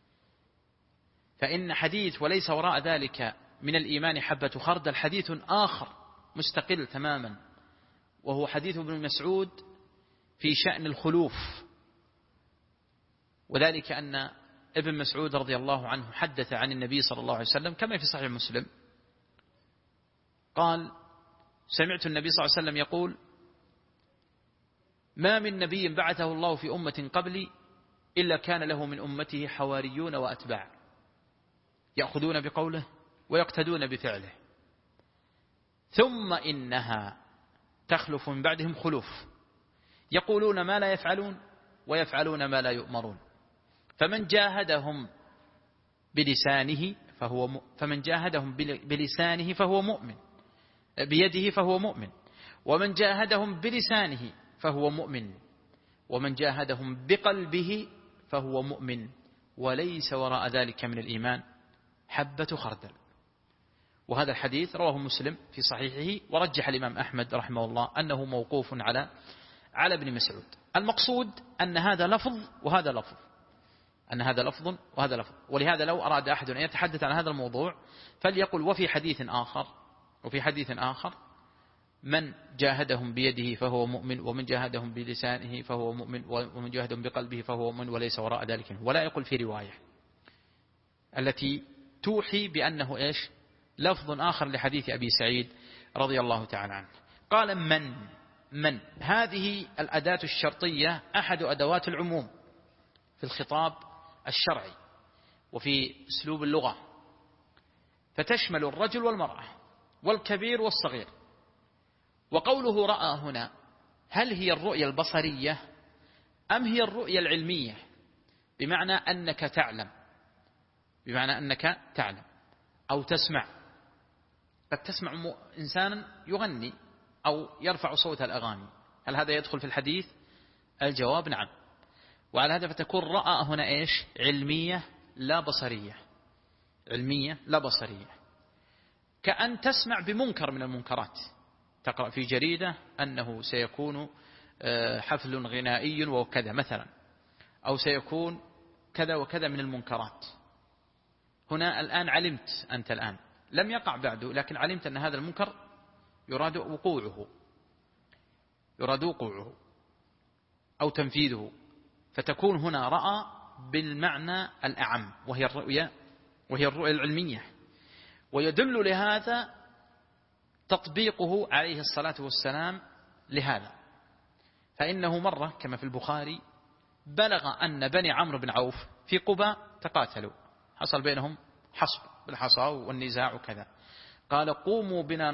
فإن حديث وليس وراء ذلك من الإيمان حبة خردل حديث آخر مستقل تماما، وهو حديث ابن مسعود في شأن الخلوف. وذلك أن ابن مسعود رضي الله عنه حدث عن النبي صلى الله عليه وسلم كما في صحيح مسلم، قال: سمعت النبي صلى الله عليه وسلم يقول: ما من نبي بعثه الله في أمة قبلي إلا كان له من أمته حواريون وأتباع يأخذون بقوله ويقتدون بفعله، ثم إنها تخلف من بعدهم خلوف يقولون ما لا يفعلون ويفعلون ما لا يؤمرون، فمن جاهدهم بلسانه فهو مؤمن، بيده فهو مؤمن، ومن جاهدهم بلسانه فهو مؤمن، ومن جاهدهم بقلبه فهو مؤمن، وليس وراء ذلك من الإيمان حبة خردل. وهذا الحديث رواه مسلم في صحيحه، ورجح الإمام أحمد رحمه الله أنه موقوف على ابن مسعود. المقصود أن هذا لفظ وهذا لفظ، أن هذا لفظ وهذا لفظ. ولهذا لو أراد أحد أن يتحدث عن هذا الموضوع فليقل: وفي حديث آخر من جاهدهم بيده فهو مؤمن، ومن جاهدهم بلسانه فهو مؤمن، ومن جاهدهم بقلبه فهو مؤمن، وليس وراء ذلك. ولا يقول في رواية التي توحي بأنه إيش؟ لفظ آخر لحديث أبي سعيد رضي الله تعالى عنه. قال: من هذه الأداة الشرطية أحد أدوات العموم في الخطاب الشرعي وفي أسلوب اللغة، فتشمل الرجل والمرأة والكبير والصغير. وقوله رأى هنا، هل هي الرؤية البصرية أم هي الرؤية العلمية؟ بمعنى أنك تعلم أو تسمع. قد تسمع إنسانا يغني أو يرفع صوت الأغاني، هل هذا يدخل في الحديث؟ الجواب نعم. وعلى هذا فتكون رأى هنا إيش؟ علمية لا بصرية، علمية لا بصرية. كأن تسمع بمنكر من المنكرات، تقرأ في جريدة أنه سيكون حفل غنائي وكذا مثلا، أو سيكون كذا وكذا من المنكرات. هنا الآن علمت، أنت الآن لم يقع بعده، لكن علمت أن هذا المنكر يراد وقوعه أو تنفيذه، فتكون هنا رأى بالمعنى الأعم، وهي الرؤية العلمية. ويدل لهذا تطبيقه عليه الصلاة والسلام لهذا، فإنه مرة كما في البخاري بلغ أن بني عمرو بن عوف في قباء تقاتلوا، حصل بينهم حصب بالحصى والنزاع وكذا، قال: قوموا بنا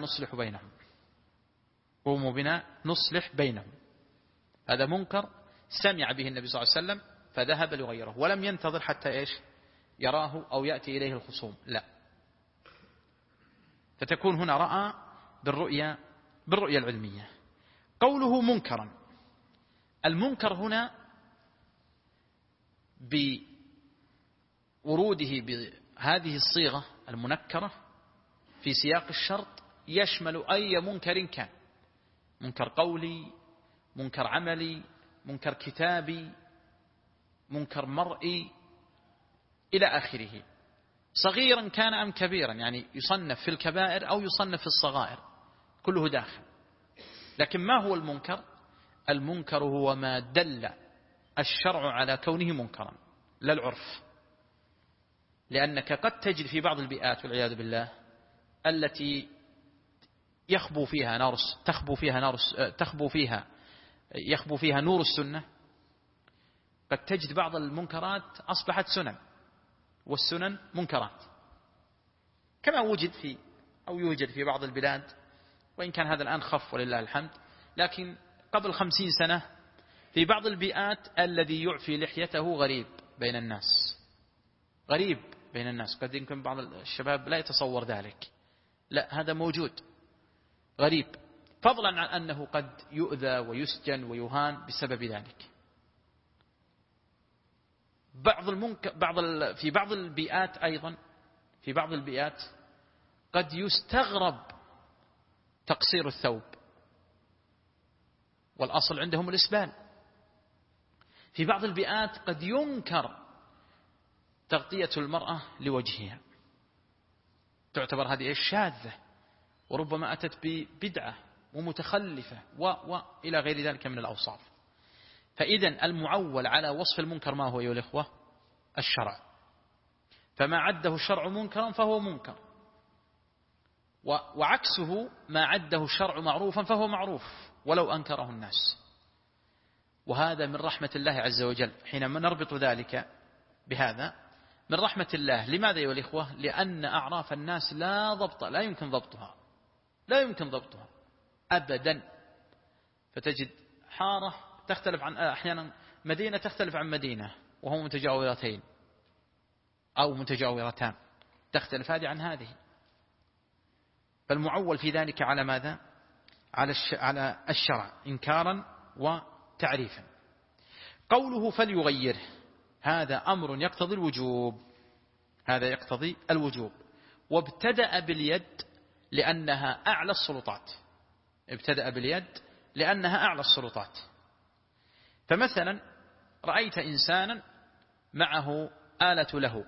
نصلح بينهم. هذا منكر سمع به النبي صلى الله عليه وسلم فذهب ليغيره، ولم ينتظر حتى إيش؟ يراه أو يأتي إليه الخصوم، لا. فتكون هنا رأى بالرؤية العلمية. قوله منكرا، المنكر هنا بوروده بهذه الصيغة المنكرة في سياق الشرط يشمل أي منكر كان، منكر قولي، منكر عملي، منكر كتابي، منكر مرئي إلى آخره، صغيرا كان أم كبيرا، يعني يصنف في الكبائر أو يصنف في الصغائر، كله داخل. لكن ما هو المنكر؟ المنكر هو ما دل الشرع على كونه منكرا لا العرف. لأنك قد تجد في بعض البيئات والعياذ بالله التي يخبو فيها نور السنة، قد تجد بعض المنكرات أصبحت سنن، والسنن منكرات، كما يوجد في بعض البلاد، وإن كان هذا الآن خف ولله الحمد. لكن قبل 50 سنة في بعض البيئات الذي يعفي لحيته غريب بين الناس، قد يمكن بعض الشباب لا يتصور ذلك، لا هذا موجود غريب، فضلا عن أنه قد يؤذى ويسجن ويهان بسبب ذلك. في بعض البيئات أيضا، في بعض البيئات قد يستغرب تقصير الثوب، والأصل عندهم الإسبال. في بعض البيئات قد ينكر تغطية المرأة لوجهها، تعتبر هذه شاذة، وربما أتت ببدعة ومتخلفة وإلى غير ذلك من الأوصاف. فإذن المعول على وصف المنكر ما هو أيها الإخوة؟ الشرع. فما عده الشرع منكرا فهو منكر، وعكسه ما عده الشرع معروفا فهو معروف ولو أنكره الناس. وهذا من رحمة الله عز وجل حينما نربط ذلك بهذا، من رحمة الله. لماذا أيها الإخوة؟ لأن أعراف الناس لا يمكن ضبطها أبدا. فتجد حارة تختلف عن أحيانا مدينة تختلف عن مدينة وهم متجاورتين أو متجاورتان، تختلف هذه عن هذه. فالمعول في ذلك على ماذا؟ على الشرع إنكارا وتعريفا. قوله فليغيره، هذا أمر يقتضي الوجوب، وابتدأ باليد لأنها أعلى السلطات. فمثلا رأيت إنسانا معه آلة له،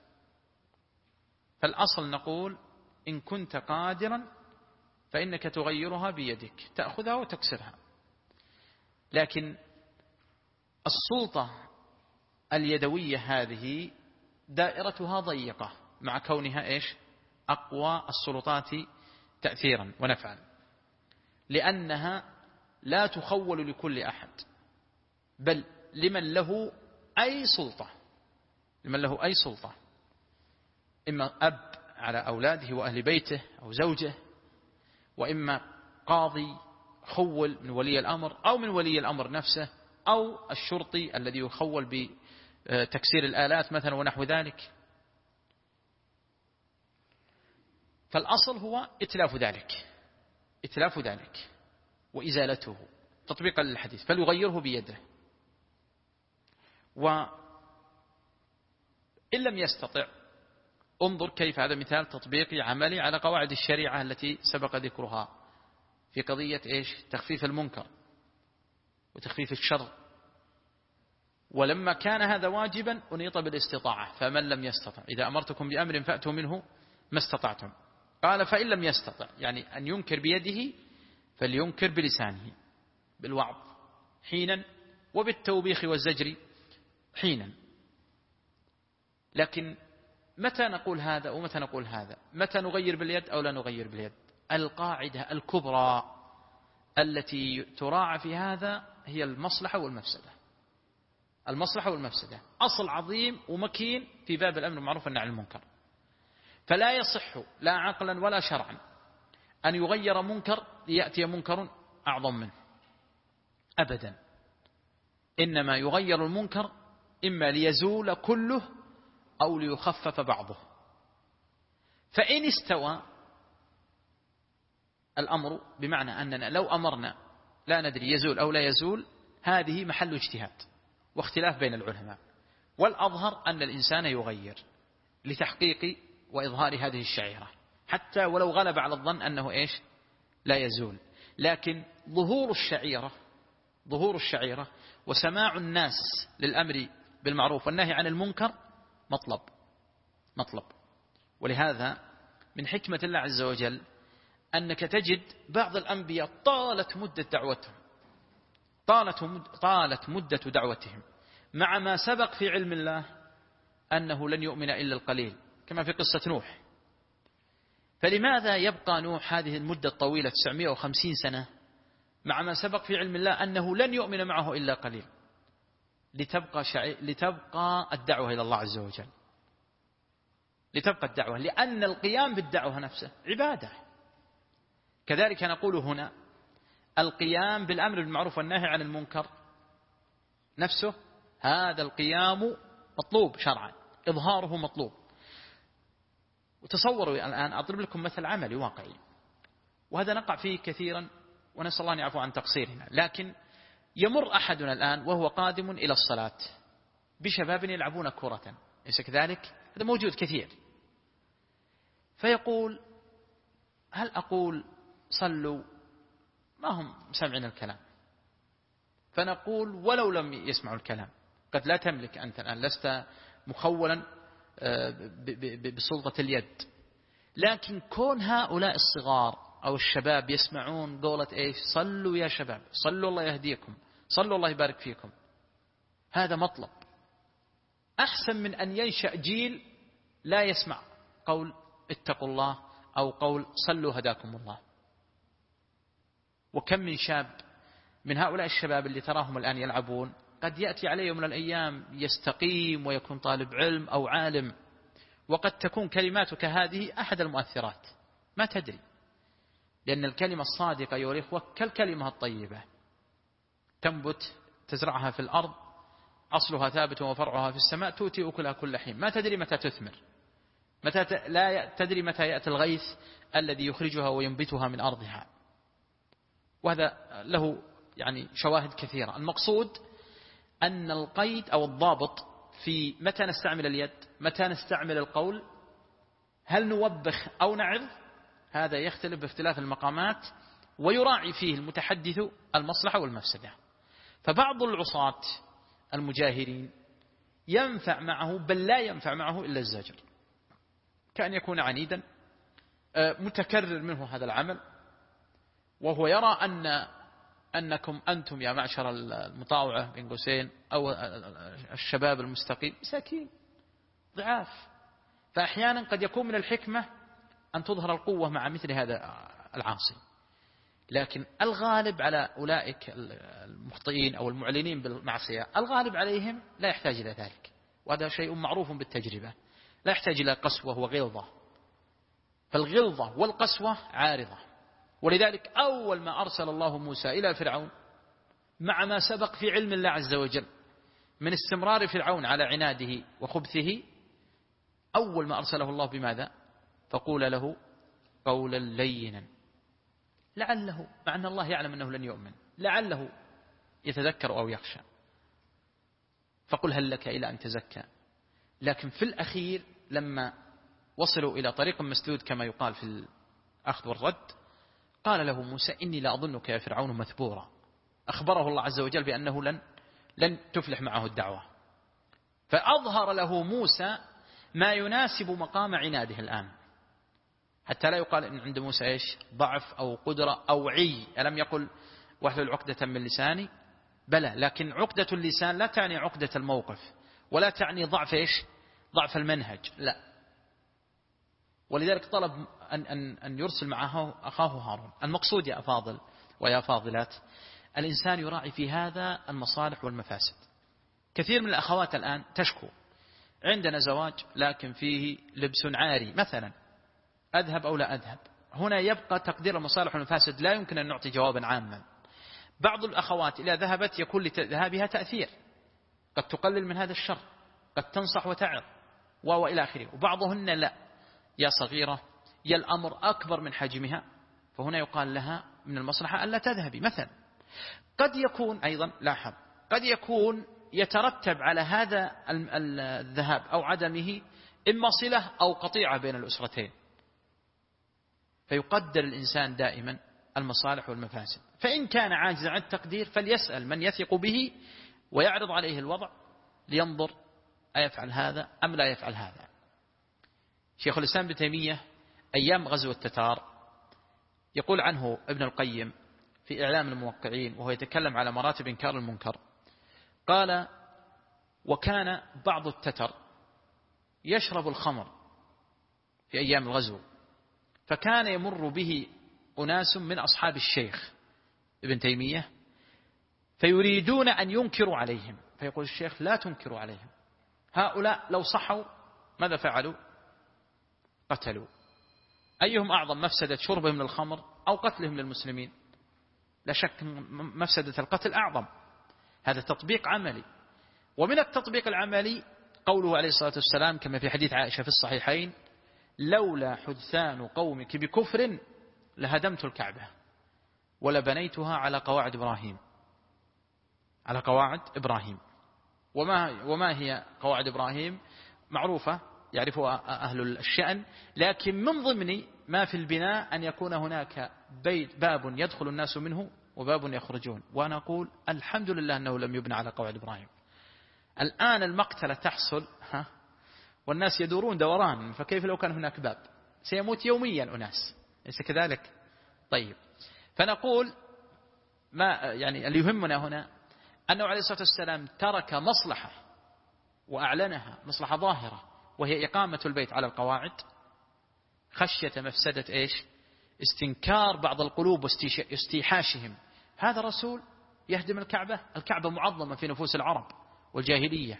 فالأصل نقول إن كنت قادرا فإنك تغيرها بيدك، تأخذها وتكسرها. لكن السلطة اليدوية هذه دائرتها ضيقة مع كونها أقوى السلطات تأثيرا ونفعا، لأنها لا تخول لكل أحد، بل لمن له أي سلطة، إما أب على أولاده وأهل بيته أو زوجه، وإما قاضي خول من ولي الأمر أو من ولي الأمر نفسه، أو الشرطي الذي يخول بتكسير الآلات مثلا ونحو ذلك. فالأصل هو إتلاف ذلك وإزالته تطبيقا للحديث، فليغيره بيده. وإن لم يستطع، انظر كيف هذا مثال تطبيقي عملي على قواعد الشريعة التي سبق ذكرها في قضية تخفيف المنكر وتخفيف الشر. ولما كان هذا واجبا أنيط بالاستطاعة، فمن لم يستطع إذا أمرتكم بأمر فأتوا منه ما استطعتم. قال فإن لم يستطع، يعني أن ينكر بيده، فلينكر بلسانه بالوعظ حينا وبالتوبيخ والزجر حينا. لكن متى نقول هذا ومتى نقول هذا؟ متى نغير باليد أو لا نغير باليد؟ القاعدة الكبرى التي تراعى في هذا هي المصلحة والمفسدة، أصل عظيم ومكين في باب الأمر بالمعروف والنهي عن المنكر. فلا يصح لا عقلا ولا شرعا أن يغير منكر ليأتي منكر أعظم منه أبدا. إنما يغير المنكر إما ليزول كله أو ليخفف بعضه. فإن استوى الأمر بمعنى أننا لو أمرنا لا ندري يزول أو لا يزول، هذه محل اجتهاد واختلاف بين العلماء. والأظهر أن الإنسان يغير لتحقيق وإظهار هذه الشعيرة، حتى ولو غلب على الظن أنه إيش لا يزول. لكن ظهور الشعيرة وسماع الناس للأمر بالمعروف والنهي عن المنكر مطلب. ولهذا من حكمة الله عز وجل أنك تجد بعض الأنبياء طالت مدة دعوتهم مع ما سبق في علم الله أنه لن يؤمن إلا القليل، كما في قصة نوح. فلماذا يبقى نوح هذه المدة الطويلة 950 سنة مع ما سبق في علم الله أنه لن يؤمن معه إلا قليل؟ لتبقى الدعوة إلى الله عز وجل، لتبقى الدعوة، لأن القيام بالدعوة نفسه عبادة. كذلك نقول هنا القيام بالأمر بالمعروف والنهي عن المنكر نفسه، هذا القيام مطلوب شرعا، إظهاره مطلوب. وتصوروا الآن أضرب لكم مثل عملي واقعي، وهذا نقع فيه كثيرا ونسأل الله أن يعفو عن تقصيرنا. لكن يمر أحدنا الآن وهو قادم إلى الصلاة بشباب يلعبون كرة، ليس كذلك؟ هذا موجود كثير. فيقول هل أقول صلوا؟ ما هم سمعين الكلام. فنقول ولو لم يسمعوا الكلام، قد لا تملك أنت الآن، لست مخولا بسلطة اليد، لكن كون هؤلاء الصغار أو الشباب يسمعون قولة إيش؟ صلوا يا شباب، صلوا الله يهديكم، صلوا الله يبارك فيكم، هذا مطلب أحسن من أن ينشأ جيل لا يسمع قول اتقوا الله أو قول صلوا هداكم الله. وكم من شاب من هؤلاء الشباب اللي تراهم الآن يلعبون قد يأتي عليه يوم من الأيام يستقيم ويكون طالب علم أو عالم، وقد تكون كلماتك هذه أحد المؤثرات، ما تدري، لأن الكلمة الصادقة أيها الإخوة كالكلمة الطيبة، تنبت تزرعها في الأرض أصلها ثابت وفرعها في السماء، تؤتي أكلها كل حين، ما تدري متى تثمر، لا تدري متى يأتي الغيث الذي يخرجها وينبتها من أرضها. وهذا له يعني شواهد كثيرة. المقصود أن القيد أو الضابط في متى نستعمل اليد، متى نستعمل القول، هل نوبخ أو نعظ، هذا يختلف باختلاف المقامات، ويراعي فيه المتحدث المصلحة والمفسدة. فبعض العصاة المجاهرين ينفع معه بل لا ينفع معه إلا الزجر، كأن يكون عنيدا متكرر منه هذا العمل، وهو يرى أنكم أنتم يا معشر المطاوعة بين قوسين أو الشباب المستقيم مساكين ضعاف. فأحيانا قد يكون من الحكمة أن تظهر القوة مع مثل هذا العاصي، لكن الغالب على أولئك المخطئين أو المعلنين بالمعصية الغالب عليهم لا يحتاج إلى ذلك، وهذا شيء معروف بالتجربة، لا يحتاج إلى قسوة وغلظة، فالغلظة والقسوة عارضة. ولذلك أول ما أرسل الله موسى إلى فرعون مع ما سبق في علم الله عز وجل من استمرار فرعون على عناده وخبثه، أول ما أرسله الله بماذا؟ فقول له قولا لينا لعله، مع أن الله يعلم أنه لن يؤمن، لعله يتذكر أو يخشى، فقل هل لك إلى أن تزكى. لكن في الأخير لما وصلوا إلى طريق مسدود كما يقال في الأخذ والرد، قال له موسى إني لا أظنك يا فرعون مثبورا، أخبره الله عز وجل بأنه لن تفلح معه الدعوة، فأظهر له موسى ما يناسب مقام عناده الآن، حتى لا يقال إن عند موسى إيش؟ ضعف أو قدرة أو عي. ألم يقل واحلل عقدة من لساني؟ بلى، لكن عقدة اللسان لا تعني عقدة الموقف، ولا تعني ضعف إيش؟ ضعف المنهج، لا. ولذلك طلب أن يرسل معه أخاه هارون. المقصود يا أفاضل ويا فاضلات، الإنسان يراعي في هذا المصالح والمفاسد. كثير من الأخوات الآن تشكو عندنا زواج لكن فيه لبس عاري مثلا، أذهب أو لا أذهب؟ هنا يبقى تقدير المصالح والمفاسد، لا يمكن أن نعطي جوابا عاما. بعض الأخوات إذا ذهبت يكون لذهابها تأثير، قد تقلل من هذا الشر، قد تنصح وتعظ وإلى آخره، وبعضهن لا، يا صغيرة يا الأمر أكبر من حجمها، فهنا يقال لها من المصلحة ألا تذهبي مثلا. قد يكون أيضا لاحظ، قد يكون يترتب على هذا الذهاب أو عدمه إما صلة أو قطيعة بين الأسرتين، فيقدر الإنسان دائما المصالح والمفاسد. فإن كان عاجزا عن التقدير فليسأل من يثق به ويعرض عليه الوضع لينظر أيفعل هذا أم لا يفعل هذا. شيخ الإسلام ابن تيمية أيام غزو التتار يقول عنه ابن القيم في إعلام الموقعين وهو يتكلم على مراتب إنكار المنكر، قال: وكان بعض التتر يشرب الخمر في أيام الغزو، فكان يمر به أناس من أصحاب الشيخ ابن تيمية فيريدون أن ينكروا عليهم، فيقول الشيخ: لا تنكروا عليهم، هؤلاء لو صحوا ماذا فعلوا؟ قتلوا. أيهم أعظم مفسدة، شربهم من الخمر أو قتلهم للمسلمين؟ لا شك مفسدة القتل أعظم. هذا تطبيق عملي. ومن التطبيق العملي قوله عليه الصلاة والسلام كما في حديث عائشة في الصحيحين: لولا حدثان قومك بكفر لهدمت الكعبة ولبنيتها على قواعد إبراهيم. على قواعد إبراهيم. وما هي قواعد إبراهيم؟ معروفة يعرفها أهل الشأن، لكن من ضمن ما في البناء أن يكون هناك باب يدخل الناس منه وباب يخرجون. وأنا أقول الحمد لله أنه لم يبنى على قواعد إبراهيم. الآن المقتلة تحصل والناس يدورون دوران، فكيف لو كان هناك باب؟ سيموت يوميا أناس، ليس كذلك؟ طيب، فنقول ما يعني اللي يهمنا هنا أنه عليه الصلاة والسلام ترك مصلحة وأعلنها، مصلحة ظاهرة، وهي إقامة البيت على القواعد، خشية مفسدة إيش؟ استنكار بعض القلوب واستيحاشهم. هذا رسول يهدم الكعبة؟ الكعبة معظمة في نفوس العرب والجاهلية،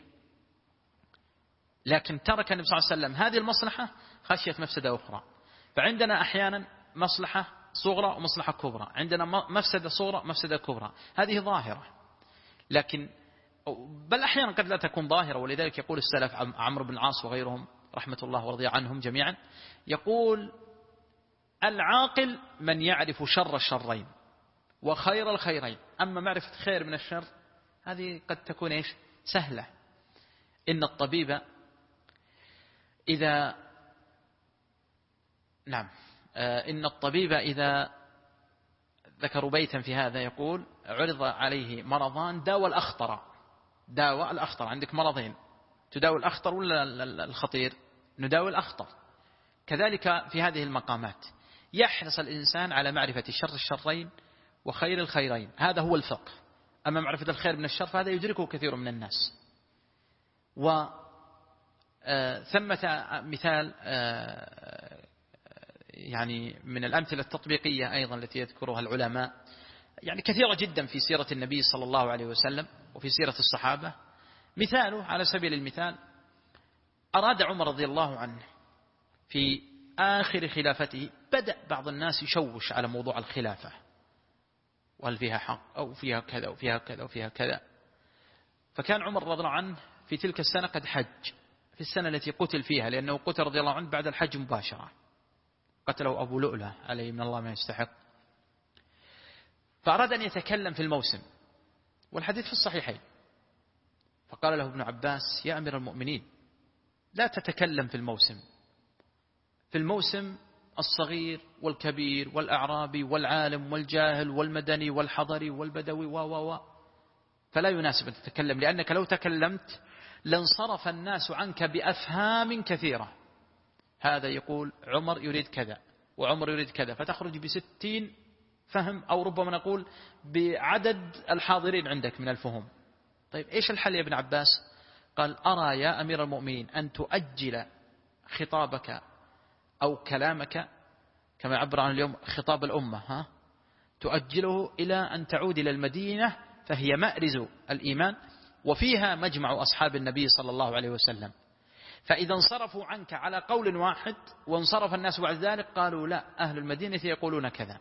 لكن ترك النبي صلى الله عليه وسلم هذه المصلحة خشية مفسدة أخرى. فعندنا أحيانا مصلحة صغرى ومصلحة كبرى، عندنا مفسدة صغرى مفسدة كبرى، هذه ظاهرة، لكن بل أحيانا قد لا تكون ظاهرة. ولذلك يقول السلف عمرو بن العاص وغيرهم رحمة الله ورضي عنهم جميعا، يقول: العاقل من يعرف شر الشرين وخير الخيرين. أما معرفة خير من الشر هذه قد تكون إيش؟ سهلة. إن الطبيب إذا ذكروا بيتا في هذا يقول: عرض عليه مرضان داوى الأخطر. عندك مرضين، تداوي الأخطر ولا الخطير؟ نداوي الأخطر. كذلك في هذه المقامات يحرص الإنسان على معرفة شر الشرين وخير الخيرين، هذا هو الفقه. أما معرفة الخير من الشر فهذا يدركه كثير من الناس. وثمة مثال يعني من الأمثلة التطبيقية أيضا التي يذكرها العلماء، يعني كثيرة جدا في سيرة النبي صلى الله عليه وسلم وفي سيرة الصحابة. مثاله على سبيل المثال: أراد عمر رضي الله عنه في آخر خلافته، بدأ بعض الناس يشوش على موضوع الخلافة، وهل فيها حق أو فيها كذا وفيها كذا وفيها كذا. فكان عمر رضي الله عنه في تلك السنة قد حج، في السنة التي قتل فيها، لأنه قتل رضي الله عنه بعد الحج مباشرة، قتله أبو لؤلؤة عليه من الله ما يستحق. فأراد أن يتكلم في الموسم، والحديث في الصحيحين، فقال له ابن عباس: يا أمير المؤمنين، لا تتكلم في الموسم. في الموسم الصغير والكبير والأعرابي والعالم والجاهل والمدني والحضري والبدوي فلا يناسب أن تتكلم، لأنك لو تكلمت لانصرف الناس عنك بأفهام كثيرة. هذا يقول عمر يريد كذا وعمر يريد كذا، فتخرج ب60 فهم، أو ربما نقول بعدد الحاضرين عندك من الفهم. طيب إيش الحل يا ابن عباس؟ قال: أرى يا أمير المؤمنين أن تؤجل خطابك أو كلامك، كما يعبر عن اليوم خطاب الأمة، تؤجله إلى أن تعود إلى المدينة، فهي مأرز الإيمان وفيها مجمع أصحاب النبي صلى الله عليه وسلم. فإذا انصرفوا عنك على قول واحد وانصرف الناس بعد ذلك قالوا: لا، أهل المدينة يقولون كذا.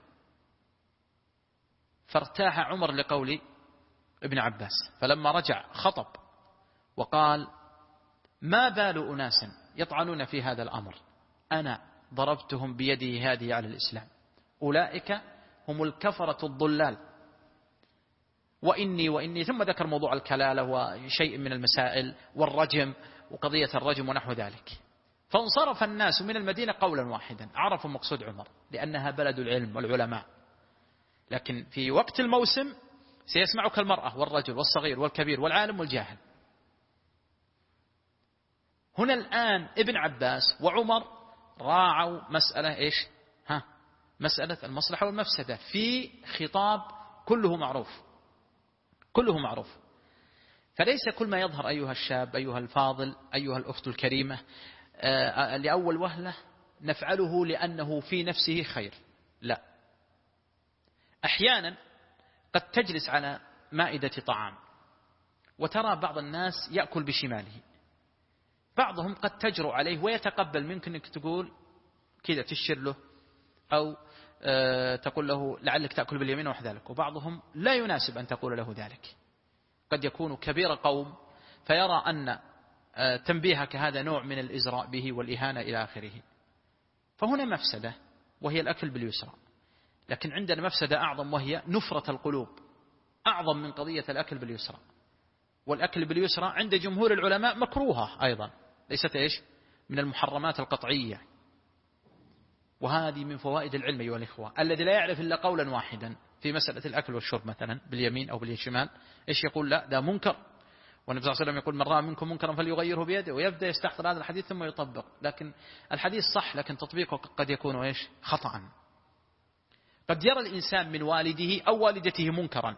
فارتاح عمر لقول ابن عباس، فلما رجع خطب وقال: ما بال أناس يطعنون في هذا الأمر، أنا ضربتهم بيده هذه على الإسلام، أولئك هم الكفرة الضلال، وإني ثم ذكر موضوع الكلالة وشيء من المسائل والرجم وقضية الرجم ونحو ذلك. فانصرف الناس من المدينة قولا واحدا، عرفوا مقصود عمر لأنها بلد العلم والعلماء. لكن في وقت الموسم سيسمعك المرأة والرجل والصغير والكبير والعالم والجاهل. هنا الآن ابن عباس وعمر راعوا مسألة إيش؟ مسألة المصلحة والمفسدة في خطاب كله معروف، كله معروف. فليس كل ما يظهر أيها الشاب أيها الفاضل أيها الأخت الكريمة لأول وهلة نفعله لأنه في نفسه خير، لا. أحيانا قد تجلس على مائدة طعام وترى بعض الناس يأكل بشماله، بعضهم قد تجرؤ عليه ويتقبل منك أنك تقول كذا تشير له أو تقول له لعلك تأكل باليمين وحذلك، وبعضهم لا يناسب أن تقول له ذلك. قد يكون كبير قوم فيرى أن تنبيهك هذا نوع من الإزراء به والإهانة إلى آخره. فهنا مفسدة وهي الأكل باليسرى. لكن عندنا مفسدة أعظم وهي نفرة القلوب، أعظم من قضية الأكل باليسرى. والأكل باليسرى عند جمهور العلماء مكروهة أيضا، ليست إيش من المحرمات القطعية. وهذه من فوائد العلم أيها الإخوة. الذي لا يعرف إلا قولا واحدا في مسألة الأكل والشرب مثلا باليمين أو بالشمال إيش يقول؟ لا ده منكر، والنبي صلى الله عليه وسلم يقول من رأى منكم منكرا فليغيره بيده، ويبدأ يستحضر هذا الحديث ثم يطبق. لكن الحديث صح لكن تطبيقه قد يكون إيش خطأ. قد يرى الإنسان من والده أو والدته منكرا.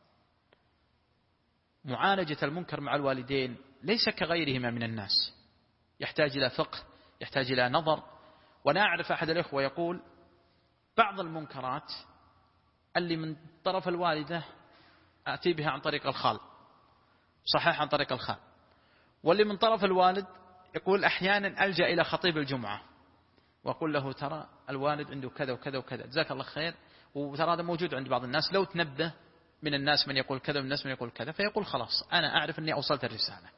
معالجة المنكر مع الوالدين ليس كغيرهما من الناس، يحتاج إلى فقه، يحتاج إلى نظر. وأنا أعرف أحد الإخوة يقول بعض المنكرات اللي من طرف الوالدة أتي بها عن طريق الخال، صحيح عن طريق الخال، واللي من طرف الوالد يقول أحيانا ألجأ إلى خطيب الجمعة وأقول له ترى الوالد عنده كذا وكذا وكذا، جزاك الله خير، وترى هذا موجود عند بعض الناس، لو تنبه من الناس من يقول كذا ومن الناس من يقول كذا، فيقول خلاص أنا أعرف أني أوصلت الرسالة.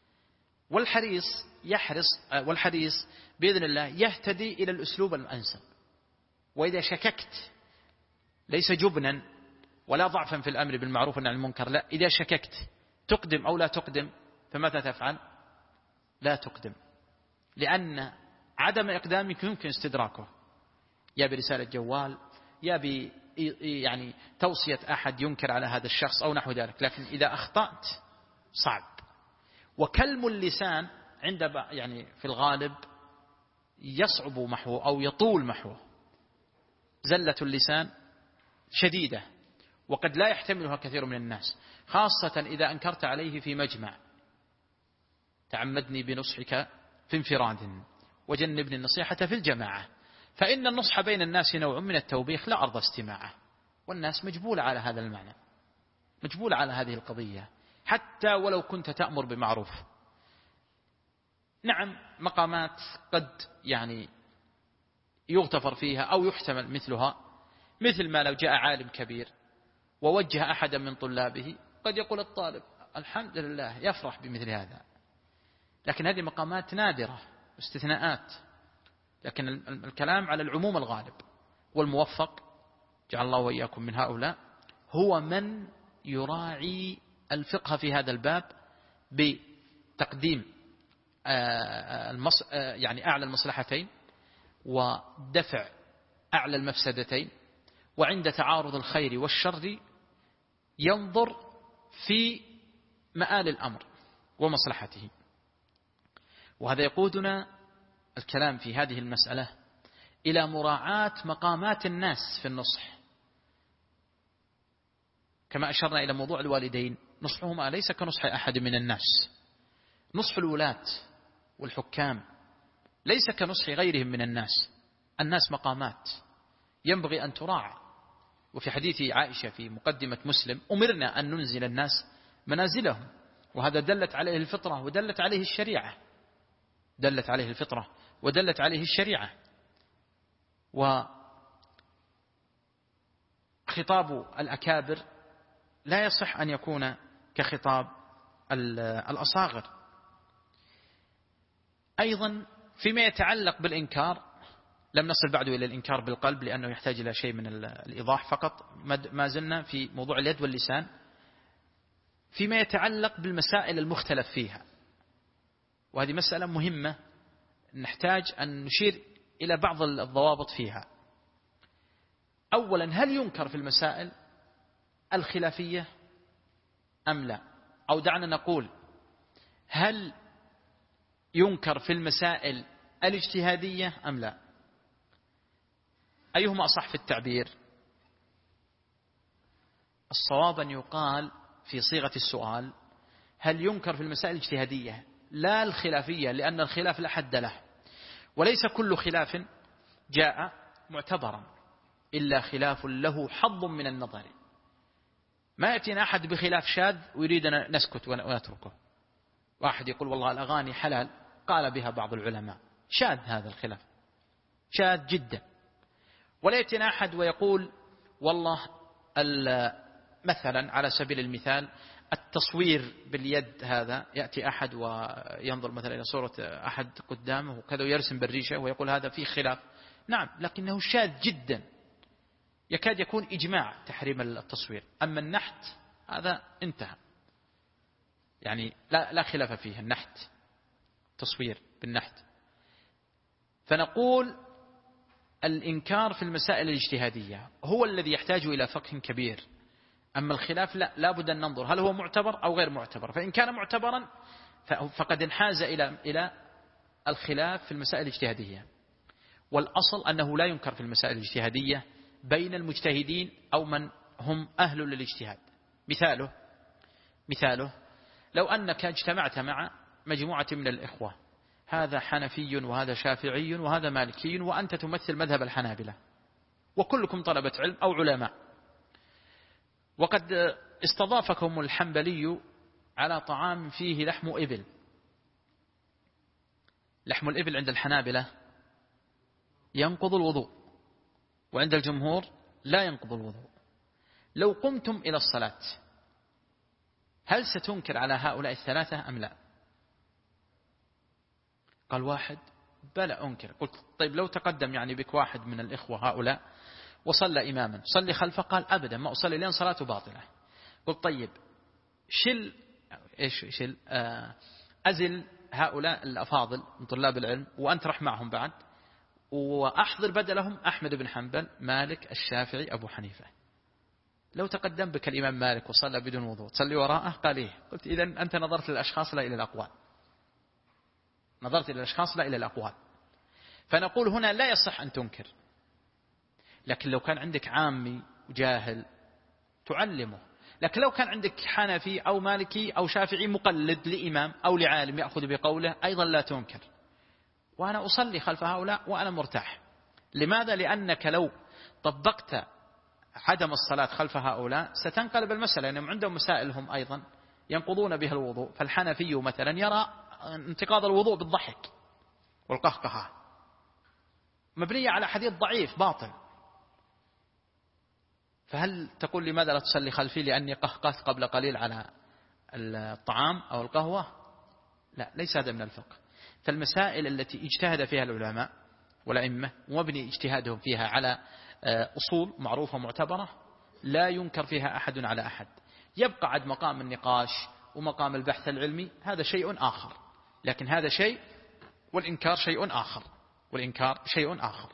والحريص بإذن الله يهتدي إلى الأسلوب الأنسب. وإذا شككت ليس جبنا ولا ضعفا في الأمر بالمعروف والنهي عن المنكر، لا، إذا شككت تقدم أو لا تقدم، فماذا تفعل؟ لا تقدم، لأن عدم إقدامك يمكن استدراكه، يا برسالة جوال يا يعني توصية أحد ينكر على هذا الشخص أو نحو ذلك. لكن إذا أخطأت صعب. وكلم اللسان عند يعني في الغالب يصعب محوه أو يطول محوه. زلة اللسان شديدة وقد لا يحتملها كثير من الناس، خاصة إذا أنكرت عليه في مجمع. تعمدني بنصحك في انفراد وجنبني النصيحة في الجماعة، فإن النصح بين الناس نوع من التوبيخ لا أرضى استماعه. والناس مجبولة على هذا المعنى، مجبولة على هذه القضية، حتى ولو كنت تأمر بمعروف. نعم مقامات قد يعني يغتفر فيها أو يحتمل مثلها، مثل ما لو جاء عالم كبير ووجه أحدا من طلابه، قد يقول الطالب الحمد لله، يفرح بمثل هذا. لكن هذه مقامات نادرة واستثناءات. لكن الكلام على العموم الغالب. والموفق جعل الله وإياكم من هؤلاء هو من يراعي الفقه في هذا الباب بتقديم يعني أعلى المصلحتين ودفع أعلى المفسدتين، وعند تعارض الخير والشر ينظر في مآل الأمر ومصلحته. وهذا يقودنا الكلام في هذه المسألة إلى مراعاة مقامات الناس في النصح. كما أشرنا إلى موضوع الوالدين، نصحهما ليس كنصح أحد من الناس. نصح الولاة والحكام ليس كنصح غيرهم من الناس. الناس مقامات ينبغي أن تراعى. وفي حديث عائشة في مقدمة مسلم أمرنا أن ننزل الناس منازلهم، وهذا دلت عليه الفطرة ودلت عليه الشريعة، دلت عليه الفطرة ودلت عليه الشريعة. وخطاب الأكابر لا يصح أن يكون كخطاب الأصاغر. أيضا فيما يتعلق بالإنكار، لم نصل بعد إلى الإنكار بالقلب لأنه يحتاج إلى شيء من الإيضاح فقط. ما زلنا في موضوع اليد واللسان. فيما يتعلق بالمسائل المختلف فيها، وهذه مسألة مهمة نحتاج أن نشير إلى بعض الضوابط فيها. أولا، هل ينكر في المسائل الخلافية أم لا؟ أو دعنا نقول، هل ينكر في المسائل الاجتهادية أم لا؟ أيهما أصح في التعبير؟ الصواب أن يقال في صيغة السؤال هل ينكر في المسائل الاجتهادية لا الخلافية، لأن الخلاف لا حد له، وليس كل خلاف جاء معتبرا إلا خلاف له حظ من النظر. ما يأتينا أحد بخلاف شاذ ويريد أن نسكت ونتركه. واحد يقول والله الأغاني حلال، قال بها بعض العلماء، شاذ هذا الخلاف، شاذ جدا. ولا يأتينا أحد ويقول والله مثلا على سبيل المثال التصوير باليد، هذا يأتي أحد وينظر مثلا إلى صورة أحد قدامه وكذا ويرسم بالريشة ويقول هذا فيه خلاف. نعم، لكنه شاذ جدا، يكاد يكون إجماع تحريم التصوير. أما النحت هذا انتهى، يعني لا خلاف فيه، النحت تصوير بالنحت. فنقول الإنكار في المسائل الاجتهادية هو الذي يحتاج إلى فقه كبير. أما الخلاف لا بد أن ننظر هل هو معتبر أو غير معتبر. فإن كان معتبرا فقد انحاز إلى الخلاف في المسائل الاجتهادية. والأصل أنه لا ينكر في المسائل الاجتهادية بين المجتهدين أو من هم أهل للاجتهاد. مثاله لو أنك اجتمعت مع مجموعة من الإخوة، هذا حنفي وهذا شافعي وهذا مالكي، وأنت تمثل مذهب الحنابلة، وكلكم طلبة علم أو علماء، وقد استضافكم الحنبلي على طعام فيه لحم إبل. لحم الإبل عند الحنابلة ينقض الوضوء، وعند الجمهور لا ينقض الوضوء. لو قمتم إلى الصلاة هل ستنكر على هؤلاء الثلاثة أم لا؟ قال واحد بلى أنكر. قلت طيب لو تقدم يعني بك واحد من الإخوة هؤلاء وصلى إماما، صلي خلفه. قال أبدا ما أصلي لأن صلاته باطلة. قلت طيب أزل هؤلاء الأفاضل من طلاب العلم وأنت رح معهم بعد، وأحضر بدلهم أحمد بن حنبل، مالك، الشافعي، أبو حنيفة. لو تقدم بك الإمام مالك وصلى بدون وضوء تصلي وراءه؟ قال إيه. قلت إذن أنت نظرت للأشخاص لا إلى الأقوال، نظرت إلى الأشخاص لا إلى الأقوال. فنقول هنا لا يصح أن تنكر. لكن لو كان عندك عامي وجاهل تعلمه. لكن لو كان عندك حنفي أو مالكي أو شافعي مقلد لإمام أو لعالم يأخذ بقوله أيضا لا تنكر. وأنا أصلي خلف هؤلاء وأنا مرتاح. لماذا؟ لأنك لو طبقت عدم الصلاة خلف هؤلاء ستنقلب المسألة، لأنهم عندهم مسائلهم أيضا ينقضون بها الوضوء. فالحنفي مثلا يرى انتقاض الوضوء بالضحك والقهقهة، مبنية على حديث ضعيف باطل. فهل تقول لماذا لا تصلي خلفي لأني قهقهت قبل قليل على الطعام أو القهوة؟ لا، ليس هذا من الفقه. فالمسائل التي اجتهد فيها العلماء والأئمة ومبني اجتهادهم فيها على أصول معروفة ومعتبرة لا ينكر فيها أحد على أحد. يبقى عد مقام النقاش ومقام البحث العلمي، هذا شيء آخر. لكن هذا شيء والإنكار شيء آخر، والإنكار شيء آخر.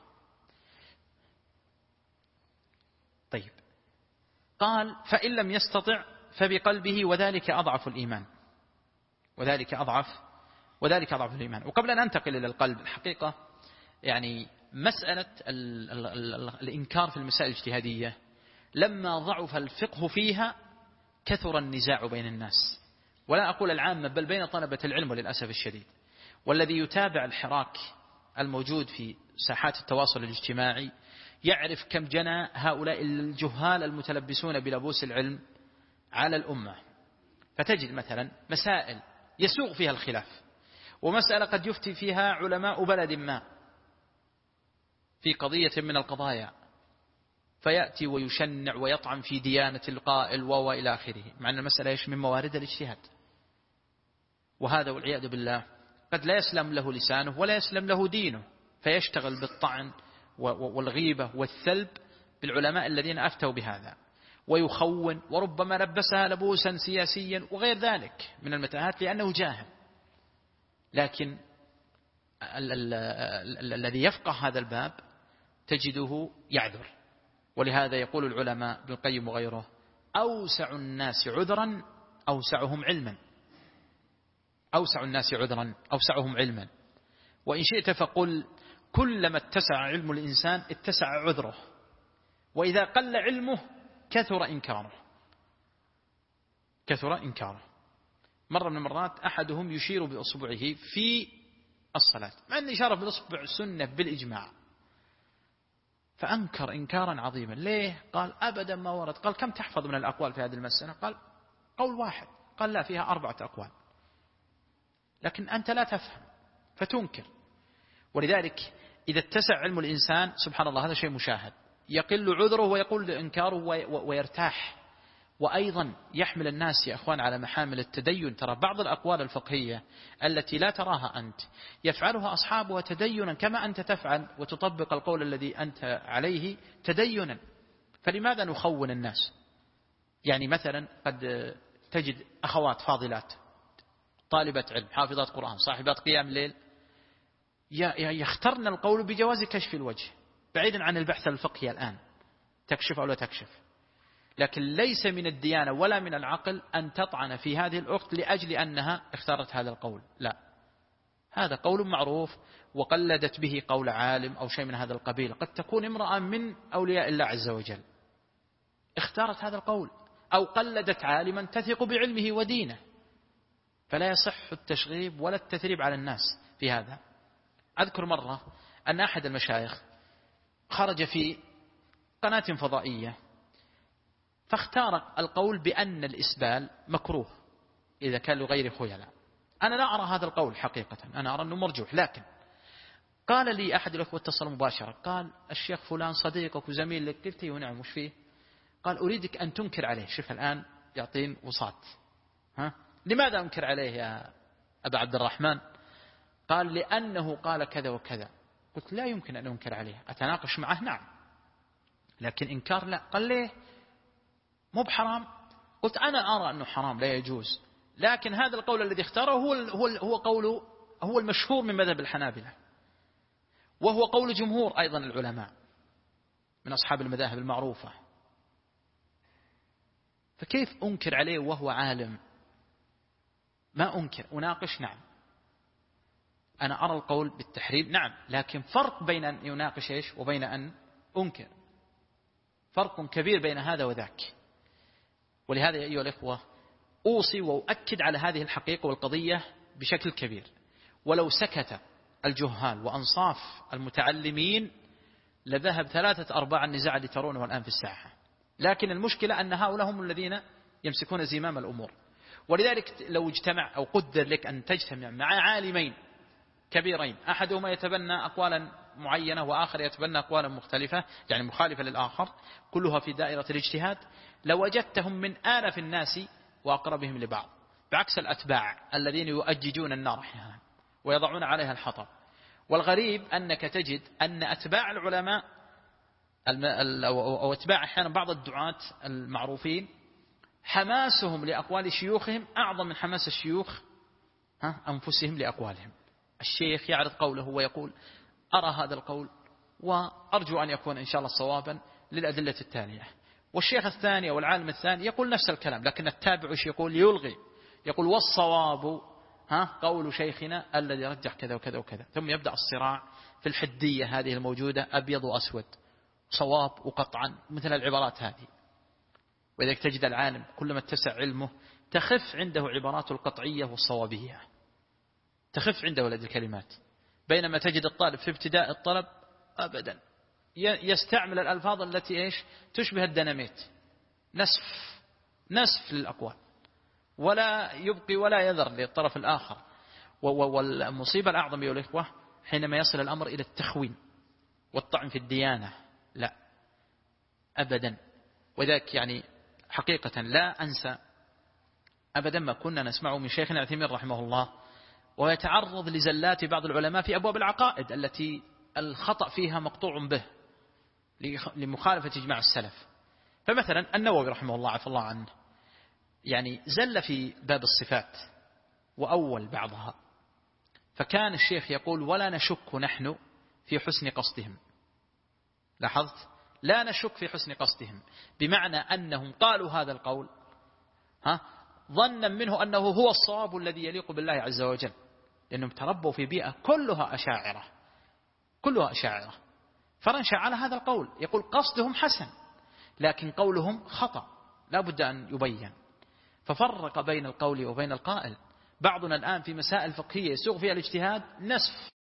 طيب، قال فإن لم يستطع فبقلبه وذلك أضعف الإيمان. وذلك أضعف الإيمان. وقبل أن أنتقل إلى القلب، الحقيقة يعني مسألة الإنكار في المسائل الاجتهادية لما ضعف الفقه فيها كثر النزاع بين الناس، ولا أقول العامة بل بين طلبة العلم وللأسف الشديد. والذي يتابع الحراك الموجود في ساحات التواصل الاجتماعي يعرف كم جنى هؤلاء الجهال المتلبسون بلبوس العلم على الأمة. فتجد مثلا مسائل يسوغ فيها الخلاف، ومسألة قد يفتي فيها علماء بلد ما في قضية من القضايا، فيأتي ويشنع ويطعن في ديانة القائل وإلى آخره، مع أن المسألة من موارد الاجتهاد. وهذا والعياذ بالله قد لا يسلم له لسانه ولا يسلم له دينه، فيشتغل بالطعن والغيبة والثلب بالعلماء الذين أفتوا بهذا. ويخون وربما لبسها لبوسا سياسيا وغير ذلك من المتاهات لأنه جاهل. لكن الذي يفقه هذا الباب تجده يعذر. ولهذا يقول العلماء ابن القيم وغيره: أوسع الناس عذرا أوسعهم علما. أوسع الناس عذرا أوسعهم علما. وإن شئت فقل: كلما اتسع علم الإنسان اتسع عذره، وإذا قل علمه كثر إنكاره. كثر إنكاره. مرة من المرات أحدهم يشير بأصبعه في الصلاة، مع أن الإشارة بالأصبع سنة بالإجماع، فأنكر إنكارا عظيما. ليه؟ قال: أبدا ما ورد. قال: كم تحفظ من الأقوال في هذه المسألة؟ قال: قول واحد. قال: لا، فيها 4 أقوال. لكن أنت لا تفهم فتنكر. ولذلك إذا اتسع علم الإنسان سبحان الله هذا شيء مشاهد، يقل عذره ويقل إنكاره ويرتاح. وأيضا يحمل الناس يا أخوان على محامل التدين. ترى بعض الأقوال الفقهية التي لا تراها أنت يفعلها أصحابها تدينا كما أنت تفعل وتطبق القول الذي أنت عليه تدينا. فلماذا نخون الناس؟ يعني مثلا قد تجد أخوات فاضلات طالبة علم حافظات قرآن صاحبات قيام الليل يخترن القول بجواز كشف الوجه بعيدا عن البحث الفقهي الآن تكشف أو لا تكشف. لكن ليس من الديانة ولا من العقل أن تطعن في هذه الأخت لأجل أنها اختارت هذا القول. لا، هذا قول معروف وقلدت به قول عالم أو شيء من هذا القبيل. قد تكون امرأة من أولياء الله عز وجل اختارت هذا القول، أو قلدت عالما تثق بعلمه ودينه. فلا يصح التشغيب ولا التثريب على الناس في هذا. أذكر مرة أن أحد المشايخ خرج في قناة فضائية فاختار القول بأن الإسبال مكروه إذا كان لغير خيلاء. أنا لا أرى هذا القول حقيقة، أنا أرى أنه مرجوح. لكن قال لي أحد الأخوة اتصل مباشرة قال: الشيخ فلان صديقك وزميل لك. قلت: نعم، وش فيه؟ قال: أريدك أن تنكر عليه. شوف الآن يعطين وساط. لماذا أنكر عليه يا أبا عبد الرحمن؟ قال: لأنه قال كذا وكذا. قلت: لا يمكن أن أنكر عليه. أتناقش معه؟ نعم، لكن إنكار لا. قال: ليه؟ مو بحرام؟ قلت: أنا أرى أنه حرام لا يجوز، لكن هذا القول الذي اختاره هو المشهور من مذهب الحنابلة، وهو قول جمهور أيضا العلماء من أصحاب المذاهب المعروفة. فكيف أنكر عليه وهو عالم؟ ما أنكر، أناقش. نعم، أنا أرى القول بالتحريم. نعم، لكن فرق بين أن يناقش وبين أن أنكر. فرق كبير بين هذا وذاك. ولهذا يا أيها الإخوة أوصي وأؤكد على هذه الحقيقة والقضية بشكل كبير. ولو سكت الجهال وأنصاف المتعلمين لذهب 3/4 النزاع اللي ترونه الآن في الساحة. لكن المشكلة أن هؤلاء هم الذين يمسكون زمام الأمور. ولذلك لو اجتمع أو قدر لك أن تجتمع مع عالمين كبيرين، أحدهما يتبنى أقوالا معينة وآخر يتبنى أقوالا مختلفة يعني مخالفة للآخر كلها في دائرة الاجتهاد، لوجدتهم من آلف الناس وأقربهم لبعض، بعكس الأتباع الذين يؤججون النار ويضعون عليها الحطب. والغريب أنك تجد أن أتباع العلماء أو أتباع أحيانا بعض الدعاة المعروفين حماسهم لأقوال شيوخهم أعظم من حماس الشيوخ أنفسهم لأقوالهم. الشيخ يعرض قوله ويقول: أرى هذا القول وأرجو أن يكون إن شاء الله صوابا للأدلة التالية. والشيخ الثاني والعالم الثاني يقول نفس الكلام، لكن التابع ايش يقول؟ يلغي، يقول: والصواب قول شيخنا الذي رجح كذا وكذا وكذا. ثم يبدأ الصراع في الحدية هذه الموجودة، أبيض وأسود، صواب وقطعا، مثل العبارات هذه. وإذا تجد العالم كلما اتسع علمه تخف عنده عبارات القطعية والصوابية، تخف عنده هذه الكلمات. بينما تجد الطالب في ابتداء الطلب أبدا يستعمل الألفاظ التي تشبه الديناميت، نسف للأقوال، ولا يبقي ولا يذر للطرف الآخر. والمصيبة الأعظم يا الإخوة حينما يصل الأمر إلى التخوين والطعن في الديانة. لا أبدا. وذلك يعني حقيقة لا أنسى أبدا ما كنا نسمعه من شيخنا عثيمين رحمه الله، ويتعرض لزلات بعض العلماء في أبواب العقائد التي الخطأ فيها مقطوع به لمخالفة إجماع السلف. فمثلا النووي رحمه الله عفى الله عنه يعني زل في باب الصفات وأول بعضها، فكان الشيخ يقول ولا نشك نحن في حسن قصدهم. لاحظت؟ لا نشك في حسن قصدهم، بمعنى أنهم قالوا هذا القول ظنا منه أنه هو الصواب الذي يليق بالله عز وجل، لأنهم تربوا في بيئة كلها أشاعرة، فرنشأ على هذا القول، يقول قصدهم حسن لكن قولهم خطأ لا بد أن يبين، ففرق بين القول وبين القائل. بعضنا الآن في مسائل فقهية يسوغ فيها الاجتهاد نسف